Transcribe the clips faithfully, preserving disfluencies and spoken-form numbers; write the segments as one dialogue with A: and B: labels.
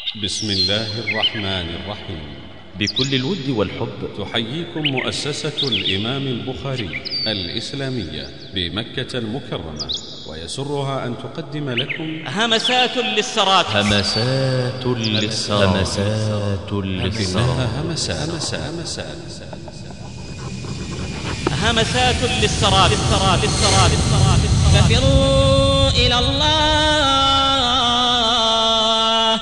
A: بسم الله الرحمن الرحيم.
B: بكل الود والحب
A: تحييكم مؤسسة الإمام البخاري الإسلامية بمكة المكرمة، ويسرها أن تقدم لكم
C: همسات للسرات.
B: همسات للسرات. همسات للسرات.
A: همسات همسات
C: همسات للسرات. للسرات للسرات للسرات.
D: ففروا إلى الله،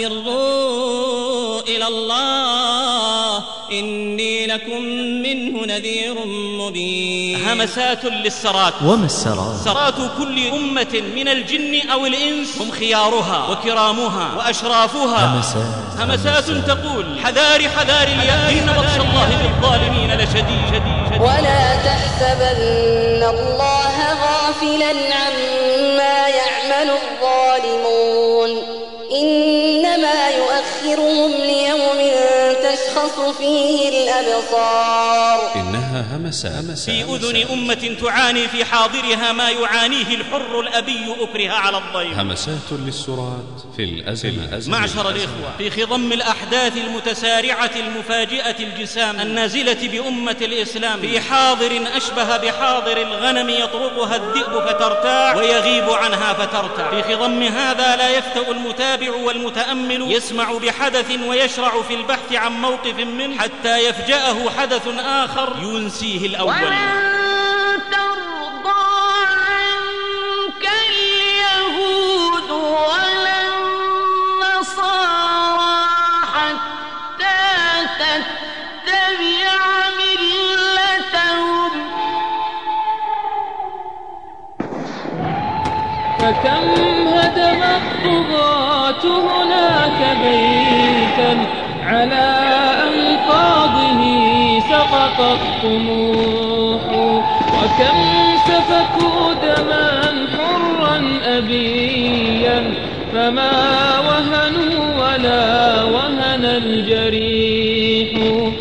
D: ففروا إلى الله، إني لكم منه نذير مبين.
C: همسات للسرات.
B: وما السرات؟
C: سرات كل أمة من الجن أو الإنس هم خيارها وكرامها وأشرافها.
B: همسات
C: همسات تقول: حذاري حذاري إن بطش الله بالظالمين لشديد.
E: ولا تحسبن الله غافلا عما يعمل الظالمون، إنما يؤخرهم ليوم تشخص فيه الأبصار.
A: إنها همسات
C: في أذن أمة تعاني في حاضرها ما يعانيه الحر الأبي أكره على الضيف.
A: همسات للسرات في الأزمة.
C: معشر الإخوة، في خضم الأحداث المتسارعة المفاجئة الجسام النازلة بأمة الإسلام، في حاضر أشبه بحاضر الغنم يطرقها الذئب فترتاع ويغيب عنها فترتع، في خضم هذا لا يفتأ المتابع والمتأمل يسمع بحدث ويشرع في البحث عن موقف منه حتى يفجأه حدث آخر ينسيه الأول.
E: ولن ترضى عنك اليهود ولا النصارى حتى تتبع ملتهم.
F: فكم هدم الطغاة هناك بيتا على أنقاضه سقط الطموح، وكم سفكوا دما حرا أبيا فما وهنوا ولا وهن الجريح،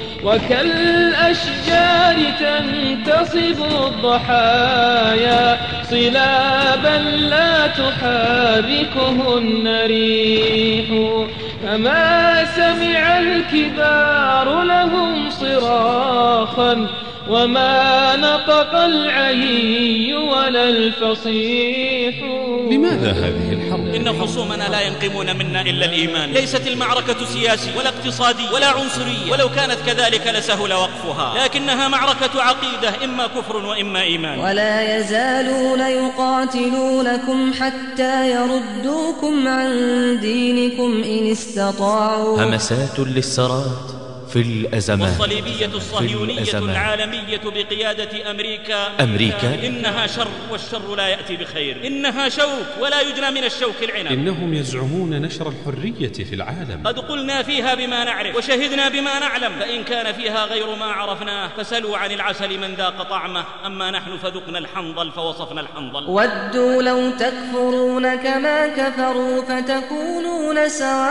F: وكالأشجار تنتصب الضحايا صلابا لا تحركهن ريح، فما سمع الكبار لهم صراخا وما نطق العيي ولا الفصيح.
A: لماذا هذه الحرب؟
C: إن خصومنا لا ينقمون منا إلا الإيمان. ليست المعركة سياسية ولا اقتصادية ولا عنصرية، ولو كانت كذلك لسهل وقفها، لكنها معركة عقيدة، إما كفر وإما إيمان.
E: ولا يزالون يقاتلونكم حتى يردوكم عن دينكم إن استطاعوا.
B: همسات للسرات في الأزمات.
C: والصليبية الصهيونية العالمية بقيادة أمريكا
B: أمريكا
C: إنها شر، والشر لا يأتي بخير. إنها شوك ولا يجنى من الشوك العنب.
A: إنهم يزعمون نشر الحرية في العالم.
C: قد قلنا فيها بما نعرف وشهدنا بما نعلم، فإن كان فيها غير ما عرفناه فسلوا عن العسل من ذاق طعمه، أما نحن فذقنا الحنظل فوصفنا الحنظل.
E: ودوا لو تكفرون كما كفروا فتكونون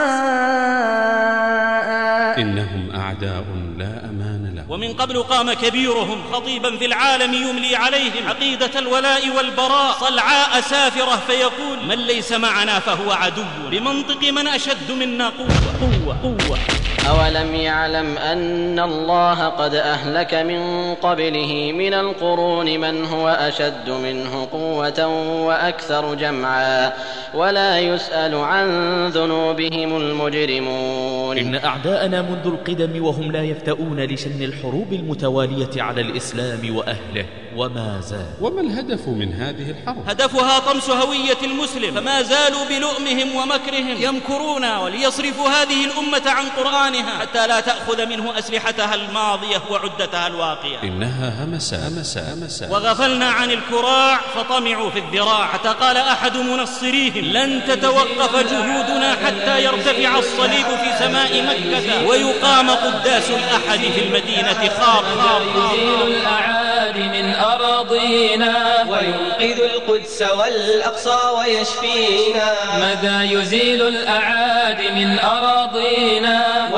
E: سواء.
A: إنهم أعداء لا أمان لهم.
C: ومن قبل قام كبيرهم خطيبا في العالم يملي عليهم عقيدة الولاء والبراء صلعاء سافرة فيقول: من ليس معنا فهو عدو، بمنطق من أشد منا قوة. قوة قوة.
G: أولم يعلم أن الله قد أهلك من قبله من القرون من هو أشد منه قوة وأكثر جمعا ولا يسأل عن ذنوبهم المجرمون.
B: إن أعداءنا منذ القدم وهم لا يفتؤون لشن الحروب المتوالية على الإسلام وأهله، وما زال.
A: وما الهدف من هذه الحرب؟
C: هدفها طمس هوية المسلم، فما زالوا بلؤمهم ومكرهم يمكرون وليصرفوا هذه الأمة عن قرآنها حتى لا تأخذ منه أسلحتها الماضية وعدتها الواقية.
A: إنها همسة همسة همسة.
C: وغفلنا عن الكراع فطمعوا في الذراع، حتى قال أحد منصريهم: لن تتوقف جهودنا حتى يرتفع الصليب في سماء مكة ويقام قداس الأحد في المدينة. خاف
F: الأعاد من أراضينا
H: وينقذ القدس والأقصى ويشفينا.
F: ماذا يزيل الأعاد من أراضينا
H: وينقذ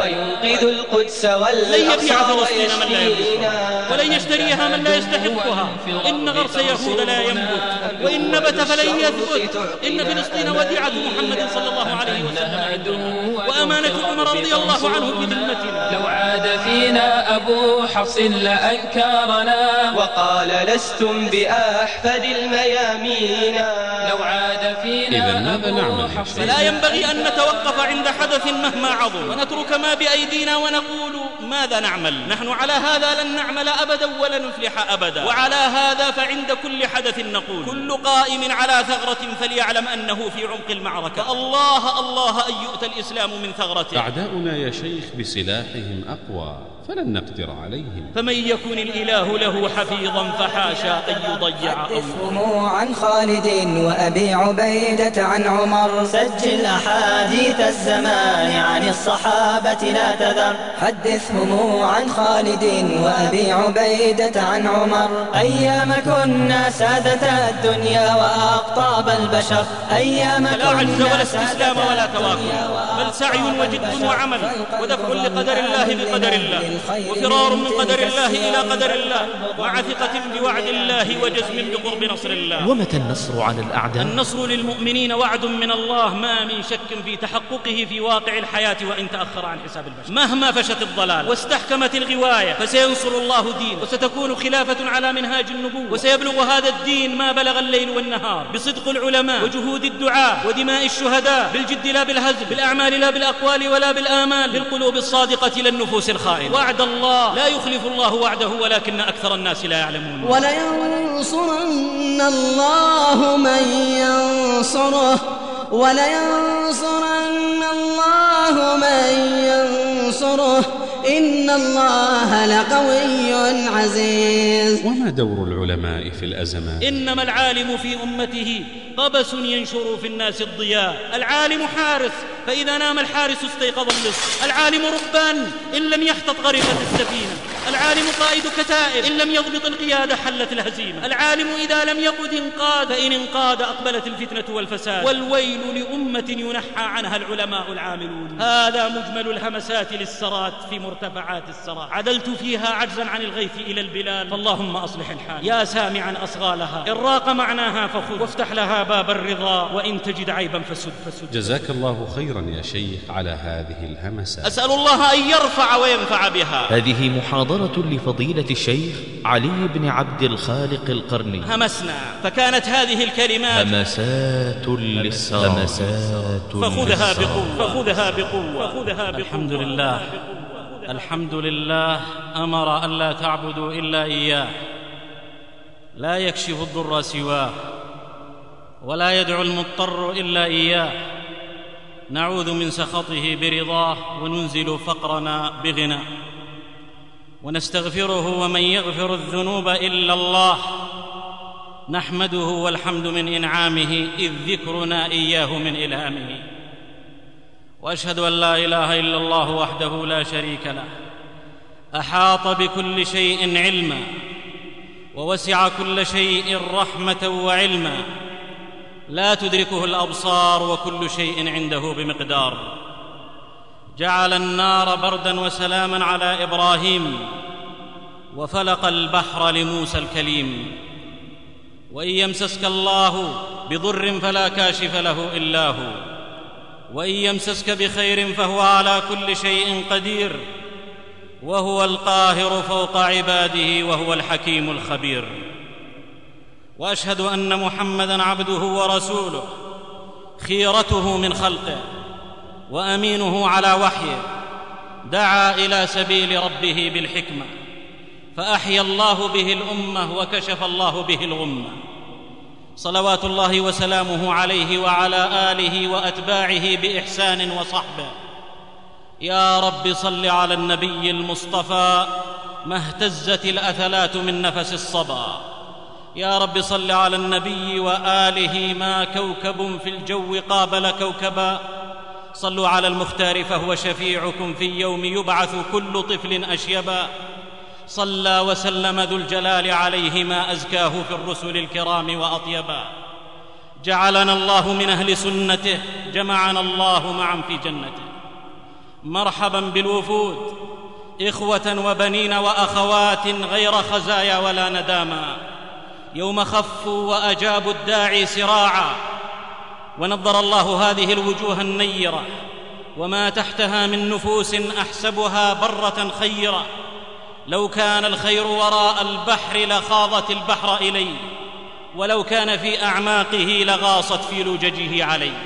H: يقيد القدس والأقصى ويشفينا
C: ولن يشتريها من لا يستحقها. إن غرس يهود لا ينبت وإن نبت فلن يثبت. إن فلسطين وديعة محمد صلى الله عليه وسلم وأمانة عمر رضي الله عنه في ذمتنا.
F: لو عاد فينا أبو حفص لأنكرنا
H: وقال لستم بأحفد الميامين.
F: لو عاد فينا أبو حفص.
C: فلا ينبغي أن نتوقف عند حدث مهما عظم ونترك ما بأيدينا ونقول ماذا نعمل. نحن على هذا لن نعمل أبدا ولن نفلح أبدا. وعلى هذا فعند كل حدث نقول كل قائم على ثغرة فليعلم أنه في عمق المعركة. الله الله أن يؤتى الإسلام من ثغرته.
A: أعداؤنا يا شيخ بسلاحهم أقوى فلن نقدر عليهم.
C: فمن يكن الإله له حفيظا فحاشا أن يضيع.
I: حدثهم عن خالد وأبي عبيدة عن عمر.
J: سجل أحاديث الزمان عن الصحابة لا تذر.
I: حدثهم عن خالد وأبي عبيدة عن عمر.
J: أيام كنا سادة الدنيا وأقطاب البشر. أيام
C: لا عجز ولا استسلام ولا تواكل بل سعي وجد وعمل ودفع لقدر الله بقدر الله وفرار من قدر الله إلى قدر الله مع ثقة بوعد الله وجزم بقرب نصر الله.
B: ومتى النصر على الأعداء؟
C: النصر للمؤمنين وعد من الله ما من شك في تحققه في واقع الحياة وإن تأخر عن حساب البشر. مهما فشت الضلال واستحكمت الغواية فسينصر الله دينه وستكون خلافة على منهاج النبوة وسيبلغ هذا الدين ما بلغ الليل والنهار بصدق العلماء وجهود الدعاء ودماء الشهداء بالجد لا بالهزل بالأعمال لا بالأقوال ولا بالآمال بالقلوب الصادقة لا النفوس الخائنة. وعد الله لا يخلف الله وعده ولكن أكثر الناس لا يعلمون.
K: ولينصرن الله من ينصره ولينصرن الله من ينصره إن الله لقوي عزيز.
A: وما دور العلماء في الأزمات؟
C: إنما العالم في أمته قبس ينشر في الناس الضياء. العالم حارس فإذا نام الحارس استيقظ اللص. العالم ربان إن لم يحتط غرقت السفينة. العالم قائد كتائب إن لم يضبط القيادة حلت الهزيمة. العالم إذا لم يقد انقاد فإن انقاد أقبلت الفتنة والفساد. والويل لأمة ينحى عنها العلماء العاملون. هذا مجمل الهمسات للسرات في مرتفعات السرات. عدلت فيها عجزا عن الغيث إلى البلاد فاللهم أصلح الحال. يا سامعا أصغالها إن راق معناها فخذ وافتح لها باب الرضا وإن تجد عيبا فسد فسد.
A: جزاك الله خيرا يا شيخ على هذه الهمسات.
C: أسأل الله أن يرفع وينفع بها.
B: هذه محاضرة لفضيلة الشيخ علي بن عبد الخالق القرني.
C: همسنا فكانت هذه الكلمات
B: همسات للسار همسات
C: فخذها بقوة فخذها بقوة فخذها بقوة.
L: الحمد لله الحمد لله أمر أن لا تعبدوا إلا إياه لا يكشف الضر سواه ولا يدعو المضطر إلا إياه. نعوذ من سخطه برضاه وننزل فقرنا بغناه ونستغفره ومن يغفر الذنوب إلا الله. نحمده والحمد من إنعامه إذ ذكرنا إياه من إلهامه. وأشهد أن لا إله إلا الله وحده لا شريك له أحاط بكل شيء علما ووسع كل شيء رحمة وعلما لا تدركه الأبصار وكل شيء عنده بمقدار. جعل النار بردا وسلاما على إبراهيم وفلق البحر لموسى الكليم. وإن يمسسك الله بضر فلا كاشف له إلا هو وإن يمسسك بخير فهو على كل شيء قدير وهو القاهر فوق عباده وهو الحكيم الخبير. وأشهد أن محمدًا عبده ورسوله خيرته من خلقه وأمينه على وحيه دعا إلى سبيل ربه بالحكمة فأحيا الله به الأمة وكشف الله به الغمة. صلوات الله وسلامه عليه وعلى آله وأتباعه بإحسان وصحبه. يا رب صل على النبي المصطفى ما اهتزت الأثلات من نفس الصبا. يا رب صل على النبي وآله ما كوكب في الجو قابل كوكبا. صلوا على المختار فهو شفيعكم في يوم يبعث كل طفل أشيبا. صلى وسلم ذو الجلال عليه ما أزكاه في الرسل الكرام وأطيبا. جعلنا الله من أهل سنته جمعنا الله معا في جنته
C: مرحبا بالوفود إخوة وبنين وأخوات غير خزايا ولا نداما، يوم خفوا وأجابوا الداعي سراعا. ونضر الله هذه الوجوه النيرة وما تحتها من نفوس أحسبها برة خيرة، لو كان الخير وراء البحر لخاضت البحر إليه، ولو كان في أعماقه لغاصت في لججه عليه.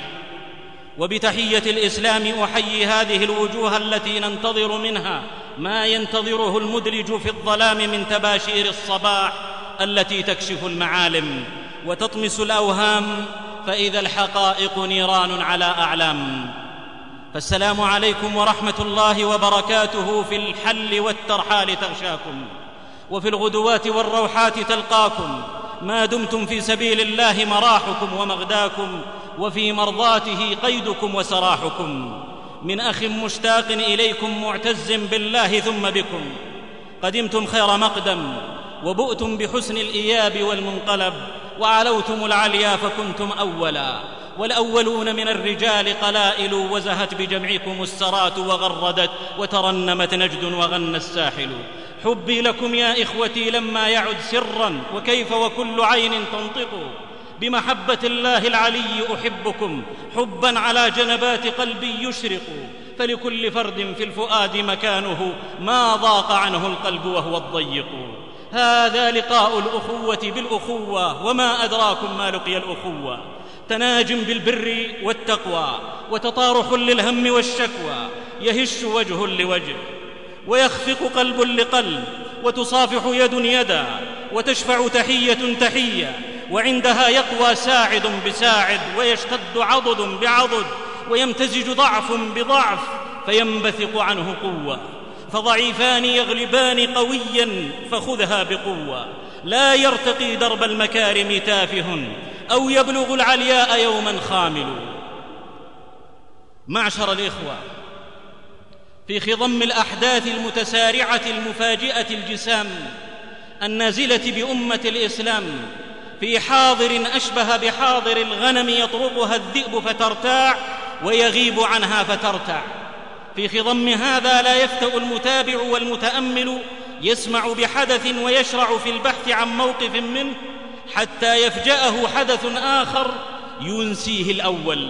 C: وبتحية الإسلام أحيي هذه الوجوه التي ننتظر منها ما ينتظره المدلج في الظلام من تباشير الصباح التي تكشف المعالم وتطمس الأوهام، فإذا الحقائق نيران على أعلام. فالسلام عليكم ورحمة الله وبركاته في الحل والترحال تغشاكم، وفي الغدوات والروحات تلقاكم، ما دمتم في سبيل الله مراحكم ومغداكم، وفي مرضاته قيدكم وسراحكم. من أخ مشتاق إليكم معتز بالله ثم بكم، قدمتم خير مقدم وبؤتم بحسن الإياب والمنقلب، وعلوتم العليا فكنتم أولا، والأولون من الرجال قلائل، وزهت بجمعكم السرات وغردت وترنمت نجد وغنى الساحل. حبي لكم يا إخوتي لما يعد سرا، وكيف وكل عين تنطق، بمحبة الله العلي أحبكم حبا على جنبات قلبي يشرق، فلكل فرد في الفؤاد مكانه ما ضاق عنه القلب وهو الضيق. هذا لقاء الأخوة بالأخوة، وما أدراكم ما لقي الأخوة، تناجم بالبر والتقوى، وتطارح للهم والشكوى، يهش وجه لوجه، ويخفق قلب لقلب، وتصافح يد يدا، وتشفع تحية تحية، وعندها يقوى ساعد بساعد، ويشتد عضد بعضد، ويمتزج ضعف بضعف، فينبثق عنه قوة. فضعيفان يغلبان قويا، فخذها بقوة. لا يرتقي درب المكارم تافه، أو يبلغ العلياء يوما خامل. معشر الإخوة، في خضم الأحداث المتسارعة المفاجئة الجسام النازلة بأمة الإسلام، في حاضر أشبه بحاضر الغنم يطرقها الذئب فترتاع ويغيب عنها فترتع، في خضم هذا لا يفتأ المتابع والمتأمل يسمع بحدث ويشرع في البحث عن موقف منه، حتى يفجأه حدث آخر ينسيه الأول.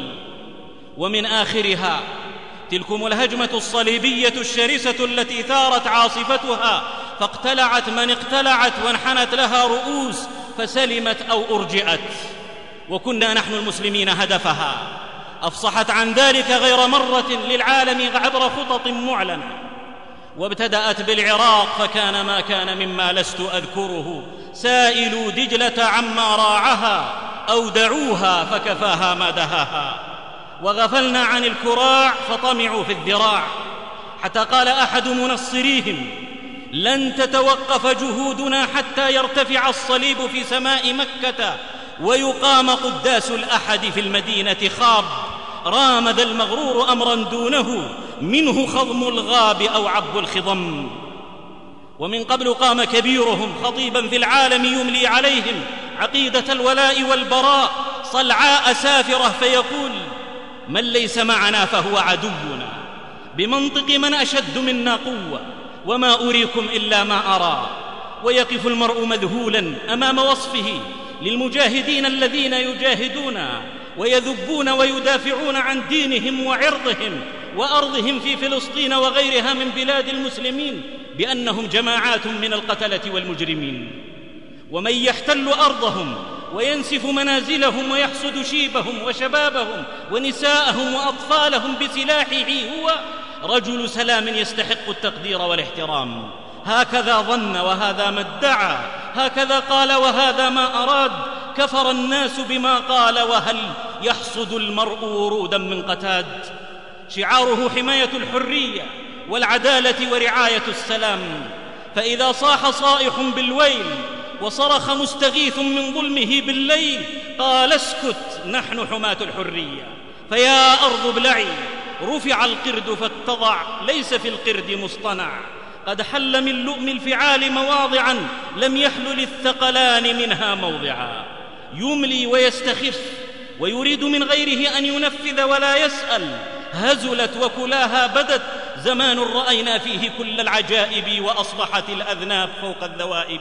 C: ومن آخرها تلكم الهجمة الصليبية الشرسة التي ثارت عاصفتها، فاقتلعت من اقتلعت، وانحنت لها رؤوس فسلمت أو أرجئت، وكنا نحن المسلمين هدفها. أفصحت عن ذلك غير مرة للعالم عبر خطط معلنة، وابتدأت بالعراق، فكان ما كان مما لست أذكره. سائلوا دجلة عما راعها، أو دعوها فكفاها ما دهاها. وغفلنا عن الكراع فطمعوا في الذراع، حتى قال أحد منصريهم: لن تتوقف جهودنا حتى يرتفع الصليب في سماء مكة ويقام قداس الأحد في المدينة خاب. رام ذا المغرور أمرا دونه، منه خضم الغاب أو عب الخضم. ومن قبل قام كبيرهم خطيبا في العالم يملي عليهم عقيدة الولاء والبراء صلعاء سافرة، فيقول: من ليس معنا فهو عدونا، بمنطق من أشد منا قوة، وما أريكم إلا ما أرى. ويقف المرء مذهولا أمام وصفه للمجاهدين الذين يجاهدون ويذبون ويدافعون عن دينهم وعرضهم وأرضهم في فلسطين وغيرها من بلاد المسلمين، بأنهم جماعات من القتلة والمجرمين. ومن يحتل أرضهم وينسف منازلهم ويحصد شيبهم وشبابهم ونساءهم وأطفالهم بسلاحه هو رجل سلام يستحق التقدير والاحترام. هكذا ظن وهذا ما ادعى، هكذا قال وهذا ما أراد. كفر الناس بما قال، وهل يحصد المرء ورودا من قتاد؟ شعاره حماية الحرية والعدالة ورعاية السلام. فإذا صاح صائح بالويل وصرخ مستغيث من ظلمه بالليل، قال: اسكت، نحن حماة الحرية. فيا أرض ابلعي، رفع القرد فاتضع، ليس في القرد مصطنع. قد حل من لؤم الفعال مواضعا، لم يحل للثقلان منها موضعا. يملي ويستخف ويريد من غيره أن ينفذ ولا يسأل، هزلت وكلاها بدت، زمان رأينا فيه كل العجائب وأصبحت الأذناب فوق الذوائب.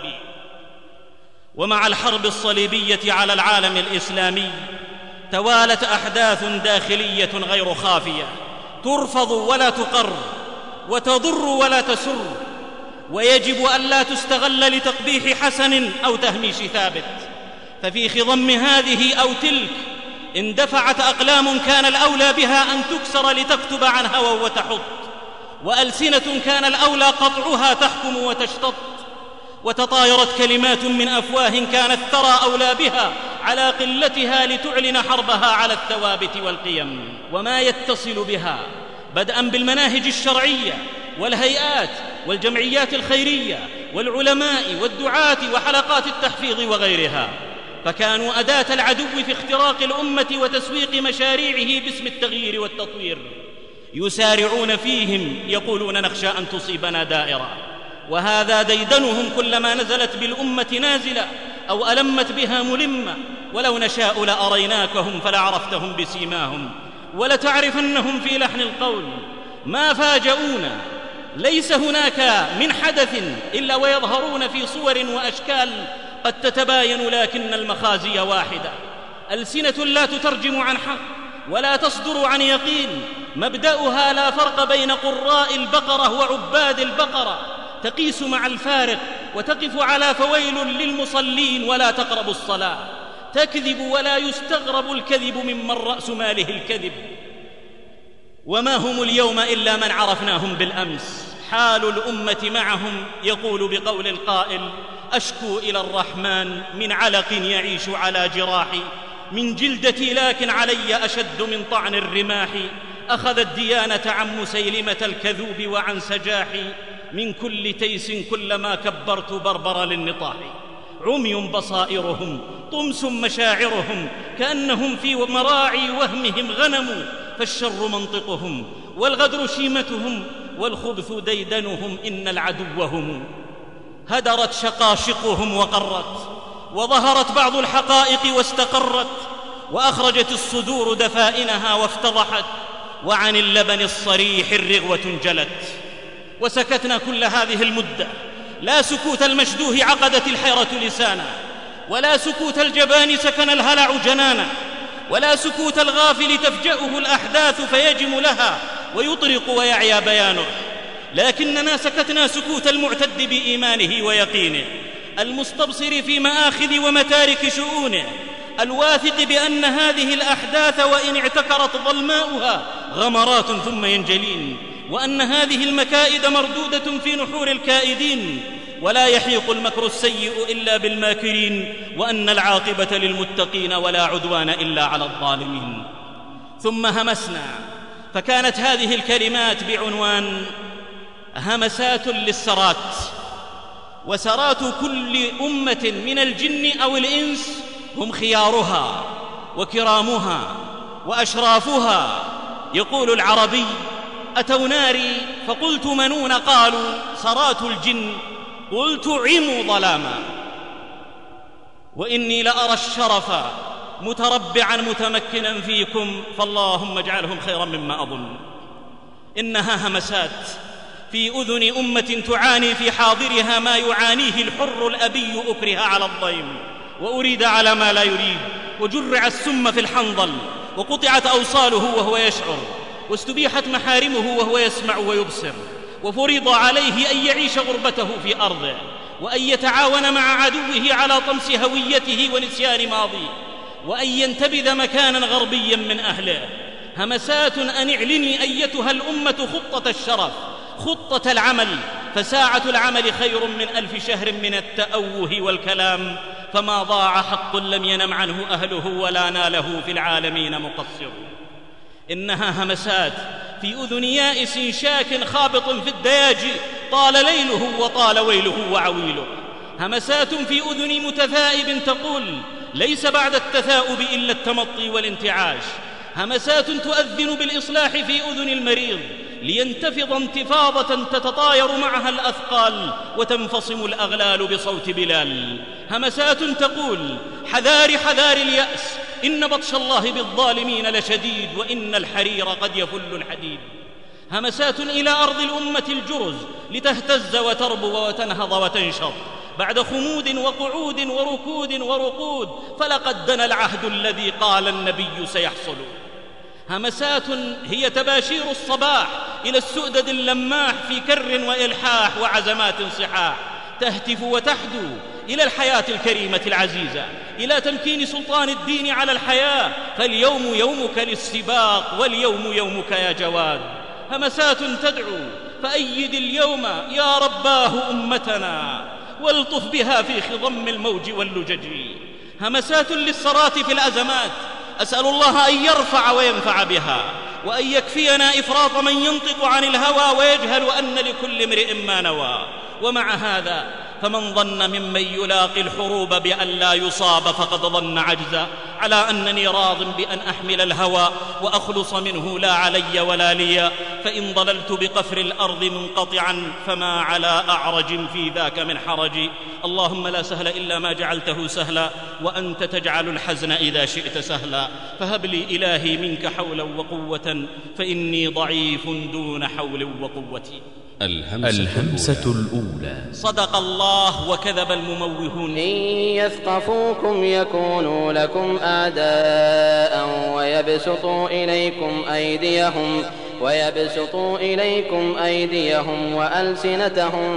C: ومع الحرب الصليبية على العالم الإسلامي توالت أحداث داخلية غير خافية ترفض ولا تقر، وتضر ولا تسر، ويجب ألا تستغل لتقبيح حسن أو تهميش ثابت. ففي خضم هذه أو تلك اندفعت أقلام كان الأولى بها أن تكسر لتكتب عن هوى وتحط، وألسنة كان الأولى قطعها تحكم وتشتط، وتطايرت كلمات من أفواه كان الثرى أولى بها على قلتها لتعلن حربها على الثوابت والقيم. وما يتصل بها بدءا بالمناهج الشرعية والهيئات والجمعيات الخيرية والعلماء والدعاة وحلقات التحفيظ وغيرها، فكانوا أداة العدو في اختراق الأمة وتسويق مشاريعه باسم التغيير والتطوير. يسارعون فيهم يقولون نخشى أن تصيبنا دائرة، وهذا ديدنهم كلما نزلت بالأمة نازلة أو ألمت بها ملمة. ولو نشاء لأريناكهم فلعرفتهم بسيماهم ولتعرفنهم في لحن القول. ما فاجؤونا، ليس هناك من حدث إلا ويظهرون في صور وأشكال قد تتباين، لكن المخازي واحدة. ألسنة لا تترجم عن حق ولا تصدر عن يقين، مبدأها لا فرق بين قراء البقرة وعباد البقرة، تقيس مع الفارق وتقف على فويل للمصلين ولا تقرب الصلاة، تكذب ولا يستغرب الكذب ممن رأس ماله الكذب. وما هم اليوم إلا من عرفناهم بالأمس. حال الأمة معهم يقول بقول القائل: أشكو إلى الرحمن من علق يعيش على جراحي، من جلدتي لكن علي أشد من طعن الرماح. أخذ الديانة عن مسيلمة الكذوب وعن سجاحي، من كل تيس كلما كبرت بربر للنطاح. عمي بصائرهم طمس مشاعرهم، كأنهم في مراعي وهمهم غنم، فالشر منطقهم والغدر شيمتهم والخبث ديدنهم، إن العدو هم. هدرت شقاشقهم وقرت، وظهرت بعض الحقائق واستقرت، وأخرجت الصدور دفائنها وافتضحت، وعن اللبن الصريح الرغوة انجلت. وسكتنا كل هذه المدة، لا سكوت المشدوه عقدت الحيرة لسانا، ولا سكوت الجبان سكن الهلع جنانا، ولا سكوت الغافل تفجأه الأحداث فيجم لها ويطرق ويعيا بيانه، لكننا سكتنا سكوت المعتد بإيمانه ويقينه، المستبصر في مآخذ ومتارك شؤونه، الواثق بأن هذه الأحداث وإن اعتكرت ظلماؤها غمرات ثم ينجلين، وأن هذه المكائد مردودة في نحور الكائدين، ولا يحيق المكر السيء إلا بالماكرين، وأن العاقبة للمتقين ولا عدوان إلا على الظالمين. ثم همسنا، فكانت هذه الكلمات بعنوان همسات للسرات. وسرات كل أمة من الجن أو الإنس هم خيارها وكرامها وأشرافها. يقول العربي: أتوا ناري فقلت منون، قالوا سرات الجن قلت عموا ظلاما. وإني لأرى الشرف متربعا متمكنا فيكم، فاللهم اجعلهم خيرا مما أظن. إنها همسات في أذن أمة تعاني في حاضرها ما يعانيه الحر الأبي، أكره على الضيم وأريد على ما لا يريد، وجرع السم في الحنظل، وقطعت أوصاله وهو يشعر، واستبيحت محارمه وهو يسمع ويبصر، وفرض عليه أن يعيش غربته في أرضه، وأن يتعاون مع عدوه على طمس هويته ونسيان ماضيه، وأن ينتبذ مكانا غربيا من أهله. همسات أن اعلني أيتها الأمة خطة الشرف، خطة العمل، فساعة العمل خير من ألف شهر من التأوه والكلام، فما ضاع حق لم ينم عنه أهله ولا ناله في العالمين مقصر. إنها همسات في أذن يائس شاك خابط في الدياجي، طال ليله وطال ويله وعويله. همسات في أذن متثائب تقول ليس بعد التثاؤب إلا التمطي والانتعاش. همسات تؤذن بالإصلاح في أذن المريض لينتفض انتفاضة تتطاير معها الأثقال وتنفصم الأغلال بصوت بلال. همسات تقول حذار حذار اليأس، إن بطش الله بالظالمين لشديد وإن الحرير قد يفل الحديد. همسات إلى أرض الأمة الجرز لتهتز وتربو وتنهض وتنشط بعد خمود وقعود وركود ورقود، فلقد دنا العهد الذي قال النبي سيحصل. همسات هي تباشير الصباح إلى السؤدد اللماح في كر وإلحاح وعزمات صحاح، تهتف وتحدو إلى الحياة الكريمة العزيزة، إلى تمكين سلطان الدين على الحياة، فاليوم يومك للسباق واليوم يومك يا جواد. همسات تدعو فأيد اليوم يا رباه أمتنا والطف بها في خضم الموج واللجج. همسات للصراط في الأزمات، أسأل الله أن يرفع وينفع بها وأن يكفينا إفراط من ينطق عن الهوى ويجهل أن لكل امرئ ما نوى. ومع هذا فمن ظن ممن يلاقي الحروب بأن لا يصاب فقد ظن عجزا، على أنني راض بأن أحمل الهوى وأخلص منه لا علي ولا لي، فإن ضللت بقفر الأرض منقطعا فما على أعرج في ذاك من حرج. اللهم لا سهل إلا ما جعلته سهلا وأنت تجعل الحزن إذا شئت سهلا، فهب لي إلهي منك حولا وقوة فإني ضعيف دون حول وقوتي.
A: الهمسة,
B: الهمسة الأولى.
C: صدق الله وكذب المموهون.
G: إن يثقفوكم يكونوا لكم أعداء ويبسطوا إليكم أيديهم ويبسطوا إليكم أيديهم وألسنتهم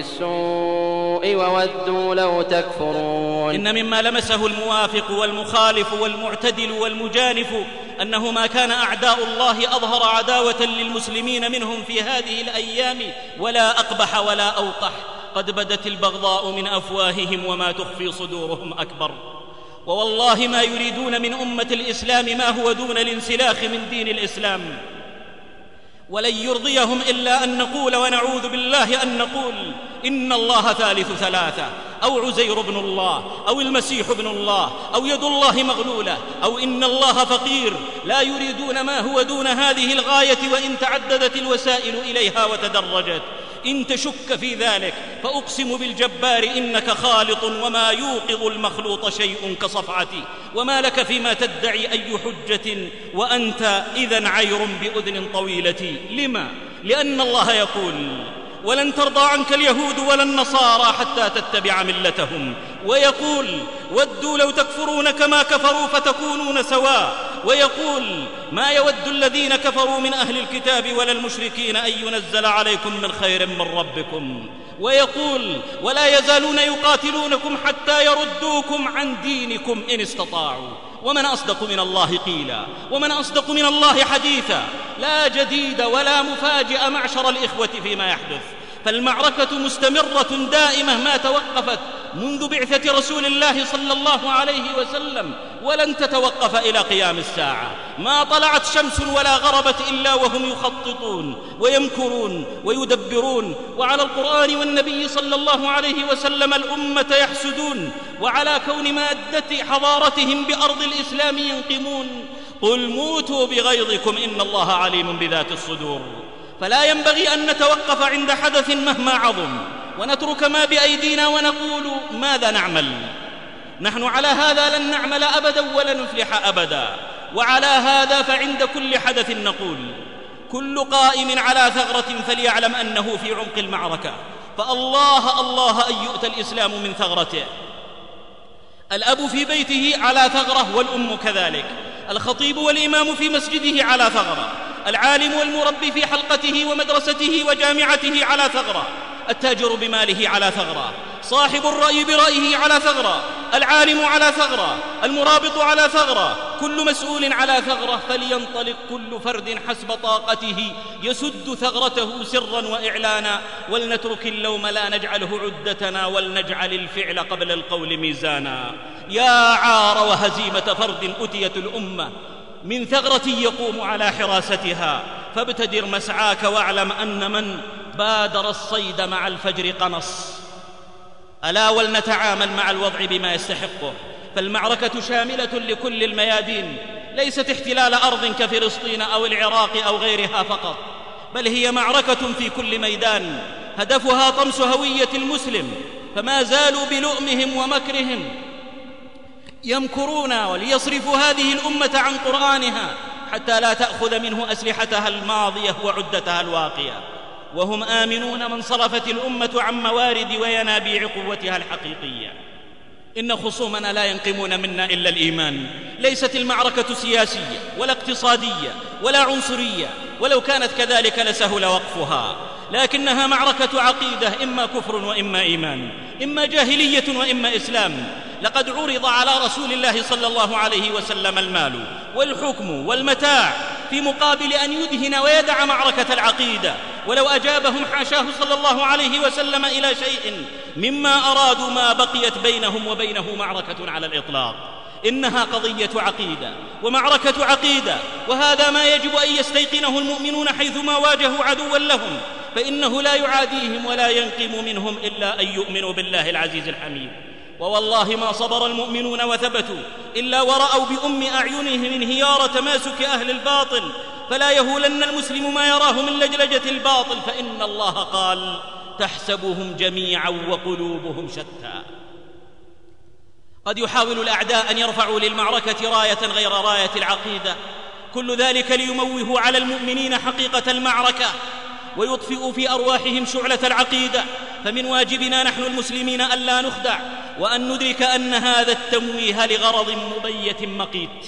G: بالسوء وودوا لو تكفرون.
C: إن مما لمسه الموافق والمخالف والمعتدل والمجانف أنه ما كان أعداء الله أظهر عداوة للمسلمين منهم في هذه الأيام ولا أقبح ولا أوقح. قد بدت البغضاء من أفواههم وما تخفي صدورهم أكبر. ووالله ما يريدون من أمة الإسلام ما هو دون الانسلاخ من دين الإسلام، ولن يرضيهم إلا أن نقول ونعوذ بالله أن نقول إن الله ثالث ثلاثة، أو عزير بن الله، أو المسيح بن الله، أو يد الله مغلولة، أو إن الله فقير. لا يريدون ما هو دون هذه الغاية وإن تعددت الوسائل إليها وتدرجت. إن تشك في ذلك فأقسم بالجبار إنك خالط، وما يوقظ المخلوط شيء كصفعتي، وما لك فيما تدعي أي حجة وأنت إذن عير بأذن طويلة. لما؟ لأن الله يقول ولن ترضى عنك اليهود ولا النصارى حتى تتبع ملتهم، ويقول ودوا لو تكفرون كما كفروا فتكونون سواء، ويقول ما يود الذين كفروا من أهل الكتاب ولا المشركين أن ينزل عليكم من خير من ربكم، ويقول ولا يزالون يقاتلونكم حتى يردوكم عن دينكم إن استطاعوا. ومن أصدق من الله قيلا ومن أصدق من الله حديثا. لا جديد ولا مفاجئ معشر الإخوة فيما يحدث، فالمعركة مستمرة دائمة ما توقفت منذ بعثة رسول الله صلى الله عليه وسلم، ولن تتوقف إلى قيام الساعة. ما طلعت شمس ولا غربت إلا وهم يخططون ويمكرون ويدبرون، وعلى القرآن والنبي صلى الله عليه وسلم الأمة يحسدون، وعلى كون مادة حضارتهم بأرض الإسلام ينقمون. قل موتوا بغيظكم إن الله عليم بذات الصدور. فلا ينبغي أن نتوقف عند حدث مهما عظم ونترك ما بأيدينا ونقول ماذا نعمل. نحن على هذا لن نعمل أبدا ولن نفلح أبدا. وعلى هذا فعند كل حدث نقول كل قائم على ثغرة فليعلم أنه في عمق المعركة، فالله الله أن يؤتى الإسلام من ثغرته. الأب في بيته على ثغرة والأم كذلك، الخطيب والإمام في مسجده على ثغرة، العالم والمربي في حلقته ومدرسته وجامعته على ثغرة، التاجر بماله على ثغرة، صاحب الرأي برأيه على ثغرة، العالم على ثغرة، المرابط على ثغرة، كل مسؤول على ثغرة. فلينطلق كل فرد حسب طاقته يسد ثغرته سرا وإعلانا، ولنترك اللوم لا نجعله عدتنا، ولنجعل الفعل قبل القول ميزانا. يا عار وهزيمة فرد أتيت الأمة من ثغرة يقوم على حراستها، فابتدر مسعاك واعلم أن من بادر الصيد مع الفجر قنص. ألا ولنتعامل مع الوضع بما يستحقه، فالمعركة شاملة لكل الميادين، ليست احتلال أرض كفلسطين أو العراق أو غيرها فقط، بل هي معركة في كل ميدان هدفها طمس هوية المسلم. فما زالوا بلؤمهم ومكرهم يمكرون وليصرفوا هذه الأمة عن قرآنها حتى لا تأخذ منه أسلحتها الماضية وعدتها الواقية، وهم آمنون من صرفت الأمة عن موارد وينابيع قوتها الحقيقية. إن خصومنا لا ينقمون منا إلا الإيمان. ليست المعركة سياسية ولا اقتصادية ولا عنصرية، ولو كانت كذلك لسهل وقفها، لكنها معركة عقيدة، إما كفر وإما إيمان، إما جاهلية وإما إسلام. لقد عرض على رسول الله صلى الله عليه وسلم المال والحكم والمتاع في مقابل أن يدهن ويدع معركة العقيدة، ولو أجابهم حاشاه صلى الله عليه وسلم إلى شيء مما أرادوا ما بقيت بينهم وبينه معركة على الإطلاق. إنها قضية عقيدة ومعركة عقيدة، وهذا ما يجب أن يستيقنه المؤمنون حيثما واجهوا عدوا لهم، فإنه لا يعاديهم ولا ينقم منهم إلا أن يؤمنوا بالله العزيز الحميد. ووالله ما صبر المؤمنون وثبتوا إلا ورأوا بأم أعينهم انهيار تماسك أهل الباطل، فلا يهولن المسلم ما يراه من لجلجة الباطل، فإن الله قال: تحسبهم جميعا وقلوبهم شتى. قد يحاول الأعداء أن يرفعوا للمعركة راية غير راية العقيدة، كل ذلك ليموهوا على المؤمنين حقيقة المعركة ويطفئوا في أرواحهم شعلة العقيدة. فمن واجبنا نحن المسلمين ألا نخدع، وأن ندرك أن هذا التمويه لغرض مبيت مقيت.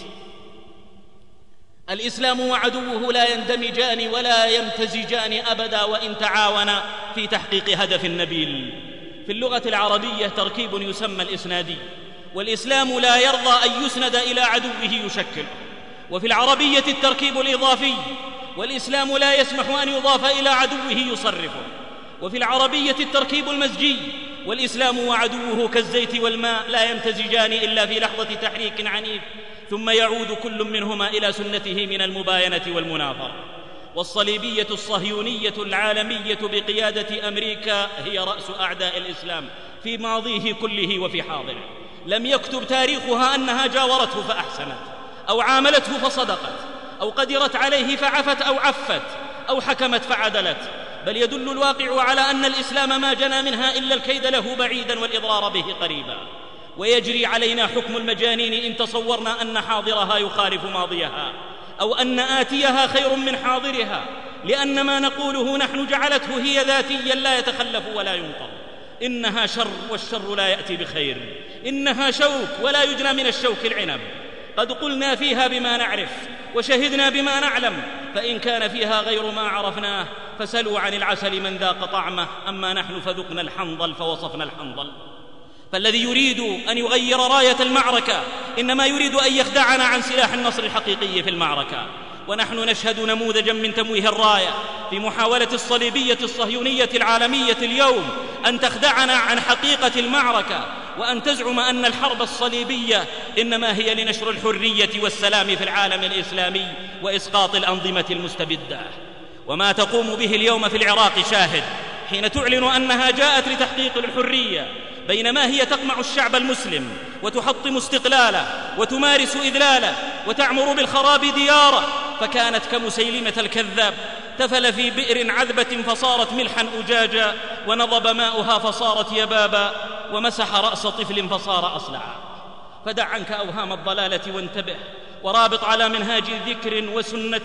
C: الإسلام وعدوه لا يندمجان ولا يمتزجان أبدا وإن تعاونا في تحقيق هدف نبيل. في اللغة العربية تركيب يسمى الإسنادي، والإسلام لا يرضى أن يسند إلى عدوه يشكله. وفي العربية التركيب الإضافي، والإسلام لا يسمح أن يضاف إلى عدوه يصرفه. وفي العربية التركيب المزجي، والإسلام وعدوه كالزيت والماء لا يمتزجان إلا في لحظة تحريك عنيف، ثم يعود كل منهما إلى سنته من المباينة والمناظرة. والصليبية الصهيونية العالمية بقيادة أمريكا هي رأس أعداء الإسلام في ماضيه كله وفي حاضره. لم يكتب تاريخها أنها جاورته فأحسنت، أو عاملته فصدقت، أو قدرت عليه فعفت أو عفت، أو حكمت فعدلت، بل يدل الواقع على أن الإسلام ما جنى منها إلا الكيد له بعيدا والإضرار به قريبا. ويجري علينا حكم المجانين إن تصورنا أن حاضرها يخالف ماضيها، أو أن آتيها خير من حاضرها، لأن ما نقوله نحن جعلته هي ذاتيا لا يتخلف ولا ينقض. إنها شر، والشر لا يأتي بخير. إنها شوك، ولا يجنى من الشوك العنب. قد قلنا فيها بما نعرف وشهدنا بما نعلم، فإن كان فيها غير ما عرفناه فسلوا عن العسل من ذاق طعمه، أما نحن فذقنا الحنظل فوصفنا الحنظل. فالذي يريد أن يغير راية المعركة إنما يريد أن يخدعنا عن سلاح النصر الحقيقي في المعركة. ونحن نشهد نموذجا من تمويه الراية في محاولة الصليبية الصهيونية العالمية اليوم أن تخدعنا عن حقيقة المعركة، وأن تزعم أن الحرب الصليبية إنما هي لنشر الحرية والسلام في العالم الإسلامي وإسقاط الأنظمة المستبدة. وما تقوم به اليوم في العراق شاهد، حين تعلن أنها جاءت لتحقيق الحرية، بينما هي تقمع الشعب المسلم وتحطم استقلاله وتمارس إذلاله وتعمر بالخراب دياره، فكانت كمسيلمة الكذاب، تفل في بئر عذبة فصارت ملحا أجاجا، ونضب ماؤها فصارت يبابا، ومسح رأس طفل فصار أصلعا. فدع عنك أوهام الضلالة وانتبه، ورابط على منهاج ذكر وسنة.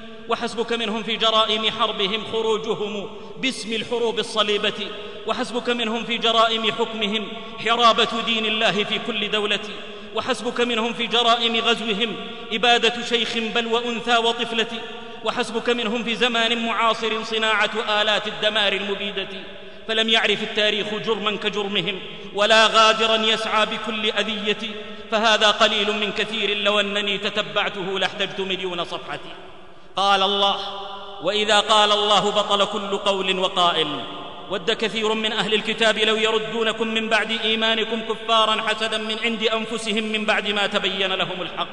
C: وحسبك منهم في جرائم حربهم خروجهم باسم الحروب الصليبة، وحسبك منهم في جرائم حكمهم حرابة دين الله في كل دولة، وحسبك منهم في جرائم غزوهم إبادة شيخ بل وأنثى وطفلة، وحسبك منهم في زمان معاصر صناعة آلات الدمار المبيدة. فلم يعرف التاريخ جرما كجرمهم، ولا غادرا يسعى بكل أذية، فهذا قليل من كثير لو أنني تتبعته لاحتجت مليون صفحة. قال الله: وإذا قال الله بطل كل قول وقائل. ود كثير من أهل الكتاب لو يردونكم من بعد إيمانكم كفارا حسدا من عند أنفسهم من بعد ما تبين لهم الحق.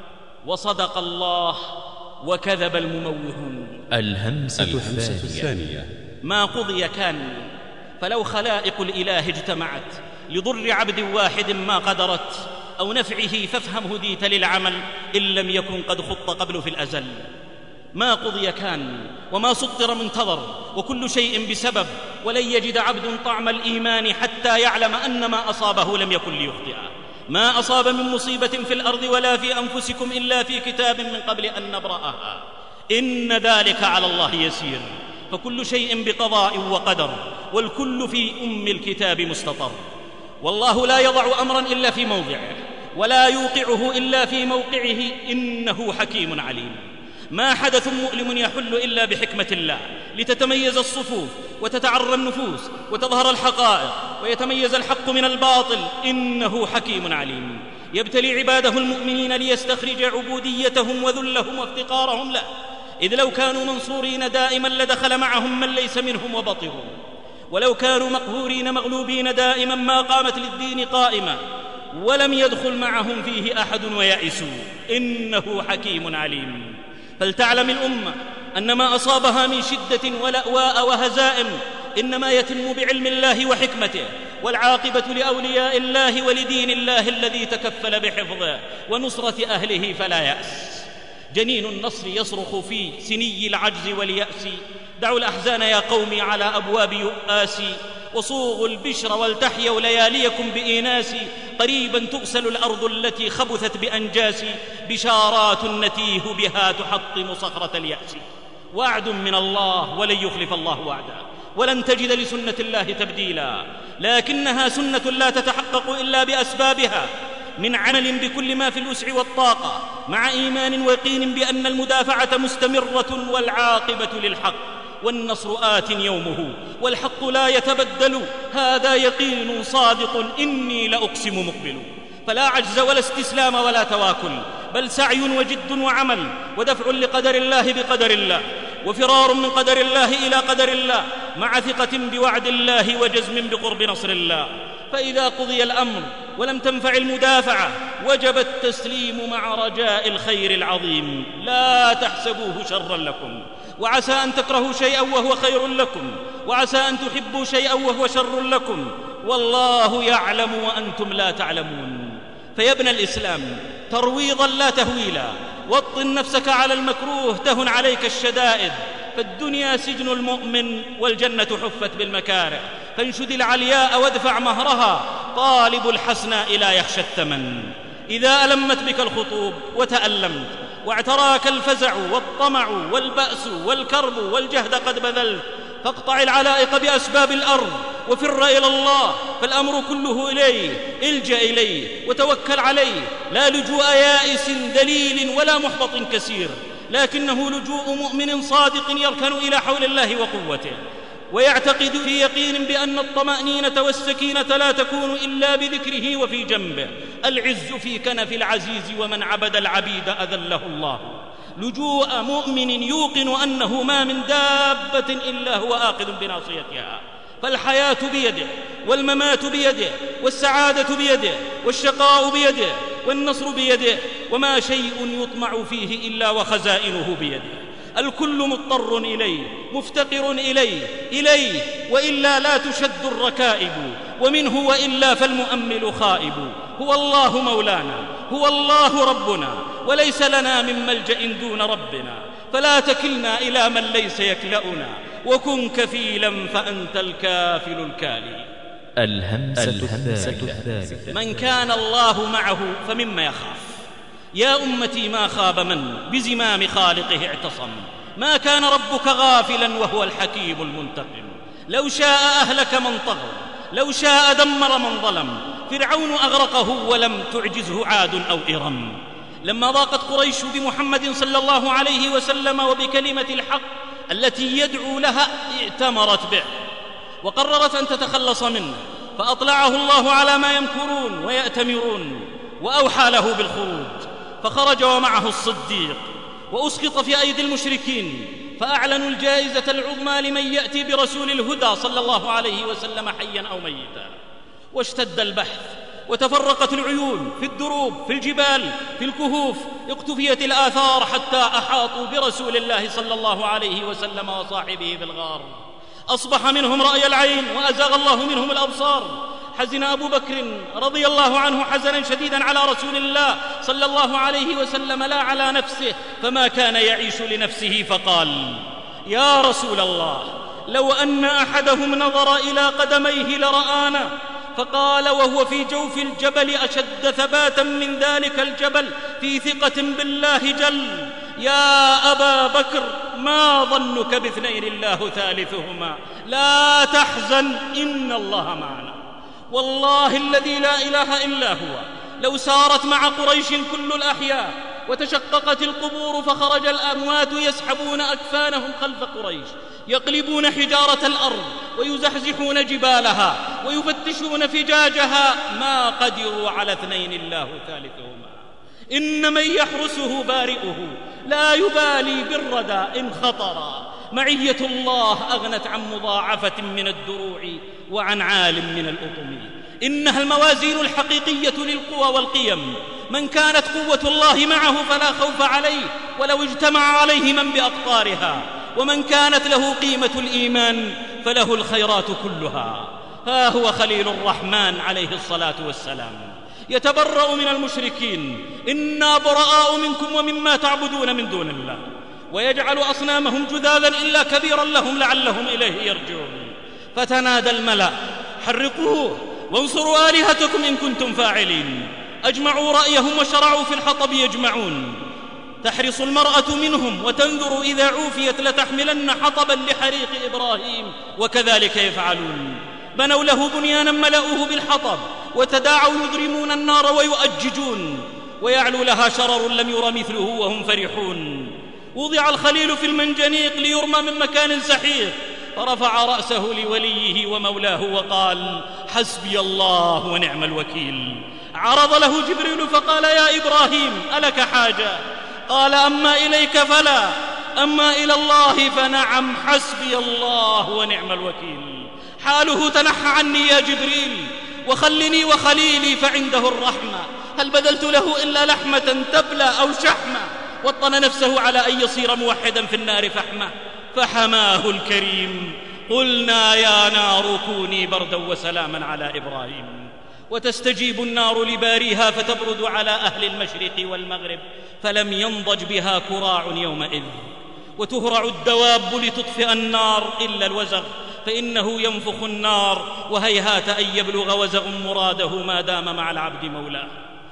C: وصدق الله وكذب المموهون.
B: الهمسة الثانية.
C: ما قضي كان، فلو خلائق الإله اجتمعت لضر عبد واحد ما قدرت، أو نفعه فافهم هديت للعمل إن لم يكن قد خط قبل في الأزل. ما قضي كان، وما سطر منتظر، وكل شيء بسبب، ولن يجد عبد طعم الإيمان حتى يعلم أن ما أصابه لم يكن ليخطئه. ما أصاب من مصيبة في الأرض ولا في أنفسكم إلا في كتاب من قبل أن نبرأها إن ذلك على الله يسير. فكل شيء بقضاء وقدر، والكل في أم الكتاب مستطر. والله لا يضع أمرا إلا في موضعه، ولا يوقعه إلا في موقعه، إنه حكيم عليم. ما حدث مؤلم يحل إلا بحكمة الله، لتتميز الصفوف وتتعرى النفوس وتظهر الحقائق ويتميز الحق من الباطل، إنه حكيم عليم. يبتلي عباده المؤمنين ليستخرج عبوديتهم وذلهم وافتقارهم له، إذ لو كانوا منصورين دائما لدخل معهم من ليس منهم وبطروا، ولو كانوا مقهورين مغلوبين دائما ما قامت للدين قائمة، ولم يدخل معهم فيه أحد ويأسوا، إنه حكيم عليم. فلتعلم الأمة أن ما أصابها من شدة ولأواء وهزائم إنما يتم بعلم الله وحكمته، والعاقبة لأولياء الله ولدين الله الذي تكفل بحفظه ونصرة أهله، فلا يأس. جنين النصر يصرخ في سني العجز واليأس، دعوا الأحزان يا قومي على أبواب يؤاسي، وصوغوا البشر والتحيوا لياليكم بإيناس، قريبا تغسل الأرض التي خبثت بأنجاس، بشارات نتيه بها تحطم صخرة اليأس. وعد من الله ولن يخلف الله وعده، ولن تجد لسنة الله تبديلا، لكنها سنة لا تتحقق إلا بأسبابها، من عمل بكل ما في الوسع والطاقة، مع إيمان ويقين بأن المدافعة مستمرة والعاقبة للحق، والنصر آت يومه والحق لا يتبدل، هذا يقين صادق إني لأقسم مقبل. فلا عجز ولا استسلام ولا تواكل، بل سعي وجد وعمل، ودفع لقدر الله بقدر الله، وفرار من قدر الله إلى قدر الله، مع ثقة بوعد الله وجزم بقرب نصر الله. فإذا قضي الأمر ولم تنفع المدافعة وجب التسليم مع رجاء الخير العظيم. لا تحسبوه شرا لكم، وعسى أن تكرهوا شيئا وهو خير لكم، وعسى أن تحبوا شيئا وهو شر لكم، والله يعلم وأنتم لا تعلمون. فيا ابن الإسلام ترويضا لا تهويلا، وطن نفسك على المكروه تهن عليك الشدائد، فالدنيا سجن المؤمن والجنة حفت بالمكاره، فانشد العلياء وادفع مهرها، طالب الحسناء لا يخشى الثمن. إذا ألمت بك الخطوب وتألمت، واعتراك الفزع والطمع والبأس والكرب والجهد قد بذلت، فاقطع العلائق بأسباب الأرض وفر إلى الله، فالأمر كله إليه، الجأ إليه وتوكل عليه، لا لجوء يائس دليل ولا محبط كثير، لكنه لجوء مؤمن صادق يركن إلى حول الله وقوته، ويعتقد في يقين بأن الطمأنينة والسكينة لا تكون إلا بذكره وفي جنبه. العز في كنف العزيز، ومن عبد العبيد أذله الله. لجوء مؤمن يوقن أنه ما من دابة إلا هو آخذ بناصيتها، فالحياة بيده، والممات بيده، والسعادة بيده، والشقاء بيده، والنصر بيده، وما شيء يطمع فيه إلا وخزائنه بيده. الكل مضطر إليه، مفتقر إليه إليه وإلا لا تشد الركائب، ومنه وإلا فالمؤمل خائب. هو الله مولانا، هو الله ربنا، وليس لنا من ملجأ دون ربنا، فلا تكلنا إلى من ليس يكلأنا، وكن كفيلا فأنت الكافل الكالي.
B: الهمسة الثالثة.
C: من كان الله معه فمما يخاف. يا أمتي ما خاب من بزمام خالقه اعتصم، ما كان ربك غافلا وهو الحكيم المنتقم. لو شاء أهلك من طغى، لو شاء دمر من ظلم، فرعون أغرقه ولم تعجزه عاد أو إرم. لما ضاقت قريش بمحمد صلى الله عليه وسلم وبكلمة الحق التي يدعو لها، ائتمرت به وقررت أن تتخلص منه، فأطلعه الله على ما يمكرون ويأتمرون، وأوحى له بالخروج، فخرج ومعه الصديق، وأسقط في أيدي المشركين، فأعلنوا الجائزة العظمى لمن يأتي برسول الهدى صلى الله عليه وسلم حيا أو ميتا. واشتد البحث، وتفرقت العيون في الدروب، في الجبال، في الكهوف، اقتفيت الآثار حتى أحاطوا برسول الله صلى الله عليه وسلم وصاحبه بالغار. أصبح منهم رأي العين، وأزاغ الله منهم الأبصار. حزن أبو بكر رضي الله عنه حزنا شديدا على رسول الله صلى الله عليه وسلم لا على نفسه، فما كان يعيش لنفسه، فقال: يا رسول الله، لو أن أحدهم نظر إلى قدميه لرآنا، فقال وهو في جوف الجبل أشد ثباتا من ذلك الجبل في ثقة بالله جل: يا أبا بكر، ما ظنك باثنين الله ثالثهما، لا تحزن إن الله معنا. والله الذي لا إله إلا هو، لو سارت مع قريش كل الأحياء وتشققت القبور فخرج الأموات يسحبون أكفانهم خلف قريش، يقلبون حجارة الأرض ويزحزحون جبالها ويفتشون فجاجها، ما قدروا على اثنين الله ثالثهما. إن من يحرسه بارئه، لا يبالي بالردى إن خطرا. معية الله أغنت عن مضاعفة من الدروع وعن عال من الأطم. إنها الموازين الحقيقية للقوى والقيم. من كانت قوة الله معه فلا خوف عليه ولو اجتمع عليه من بأقطارها، ومن كانت له قيمة الإيمان فله الخيرات كلها. ها هو خليل الرحمن عليه الصلاة والسلام يتبرأ من المشركين: إنا براء منكم ومما تعبدون من دون الله، ويجعل أصنامهم جذاذا إلا كبيرا لهم لعلهم إليه يرجعون. فتنادى الملأ: حرقوه وانصروا آلهتكم إن كنتم فاعلين. أجمعوا رأيهم وشرعوا في الحطب يجمعون. تحرص المرأة منهم وتنذر إذا عوفيت لتحملن حطبا لحريق إبراهيم، وكذلك يفعلون. بنوا له بنيانا ملأوه بالحطب وتداعوا يضرمون النار ويؤججون، ويعلو لها شرر لم ير مثله وهم فرحون. وضع الخليل في المنجنيق ليرمى من مكان سحيق، فرفع رأسه لوليه ومولاه وقال: حسبي الله ونعم الوكيل. عرض له جبريل فقال: يا إبراهيم، ألك حاجة؟ قال: أما إليك فلا، أما إلى الله فنعم، حسبي الله ونعم الوكيل. حاله: تنحى عني يا جبريل وخلني وخليلي فعنده الرحمة، هل بذلت له إلا لحمة تبلى أو شحمة؟ وطن نفسه على أن يصير موحدا في النار فحمة، فحماه الكريم. قلنا يا نار كوني بردا وسلاما على إبراهيم. وتستجيب النار لباريها فتبرد على أهل المشرق والمغرب، فلم ينضج بها كراع يومئذ. وتهرع الدواب لتطفئ النار إلا الوزغ، فإنه ينفخ النار، وهيهات أن يبلغ وزغ مراده ما دام مع العبد مولاه.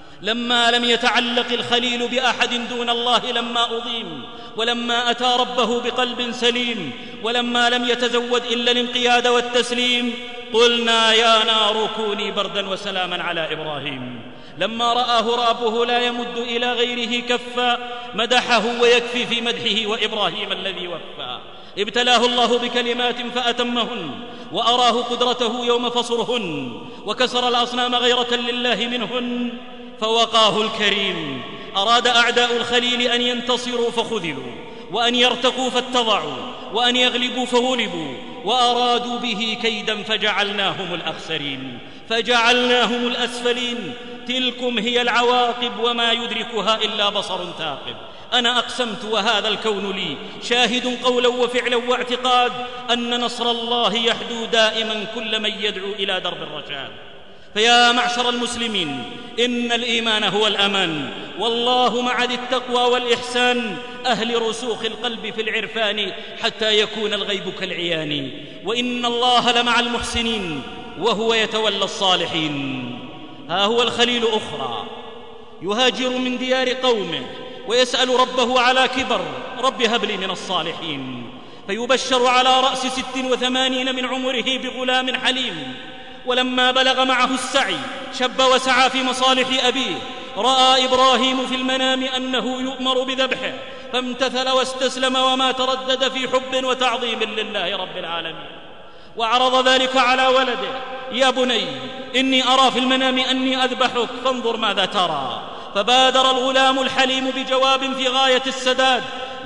C: لما لم يتعلق الخليل بأحد دون الله لما أضيم، ولما أتى ربه بقلب سليم، ولما لم يتزود إلا الانقياد والتسليم، قلنا يا نار كوني بردا وسلاما على إبراهيم. لما رآه رابه لا يمد إلى غيره كفا، مدحه ويكفي في مدحه وإبراهيم الذي وفى. ابتلاه الله بكلمات فأتمهن، وأراه قدرته يوم فصرهن، وكسر الأصنام غيرة لله منهن، فوقاه الكريم. أراد أعداء الخليل أن ينتصروا فخذلوا، وأن يرتقوا فاتضعوا، وأن يغلبوا فغلبوا، وأرادوا به كيدا فجعلناهم الأخسرين، فجعلناهم الأسفلين. تلكم هي العواقب وما يدركها إلا بصر ثاقب. أنا أقسمت وهذا الكون لي شاهد قولا وفعلا واعتقاد أن نصر الله يحدو دائما كل من يدعو إلى درب الرشاد. فيا معشر المسلمين، إن الإيمان هو الأمان، والله مع ذي التقوى والإحسان، أهل رسوخ القلب في العرفان حتى يكون الغيب كالعيان. وإن الله لمع المحسنين وهو يتولى الصالحين. ها هو الخليل أخرى يهاجر من ديار قومه ويسأل ربه على كبر: رب هب لي من الصالحين. فيبشر على رأس ست وثمانين من عمره بغلام حليم. ولما بلغ معه السعي شب وسعى في مصالح أبيه، رأى إبراهيم في المنام أنه يؤمر بذبحه، فامتثل واستسلم وما تردد في حب وتعظيم لله رب العالمين. وعرض ذلك على ولده: يا بني، إني أرى في المنام أني أذبحك فانظر ماذا ترى. فبادر الغلام الحليم بجواب في غاية السداد: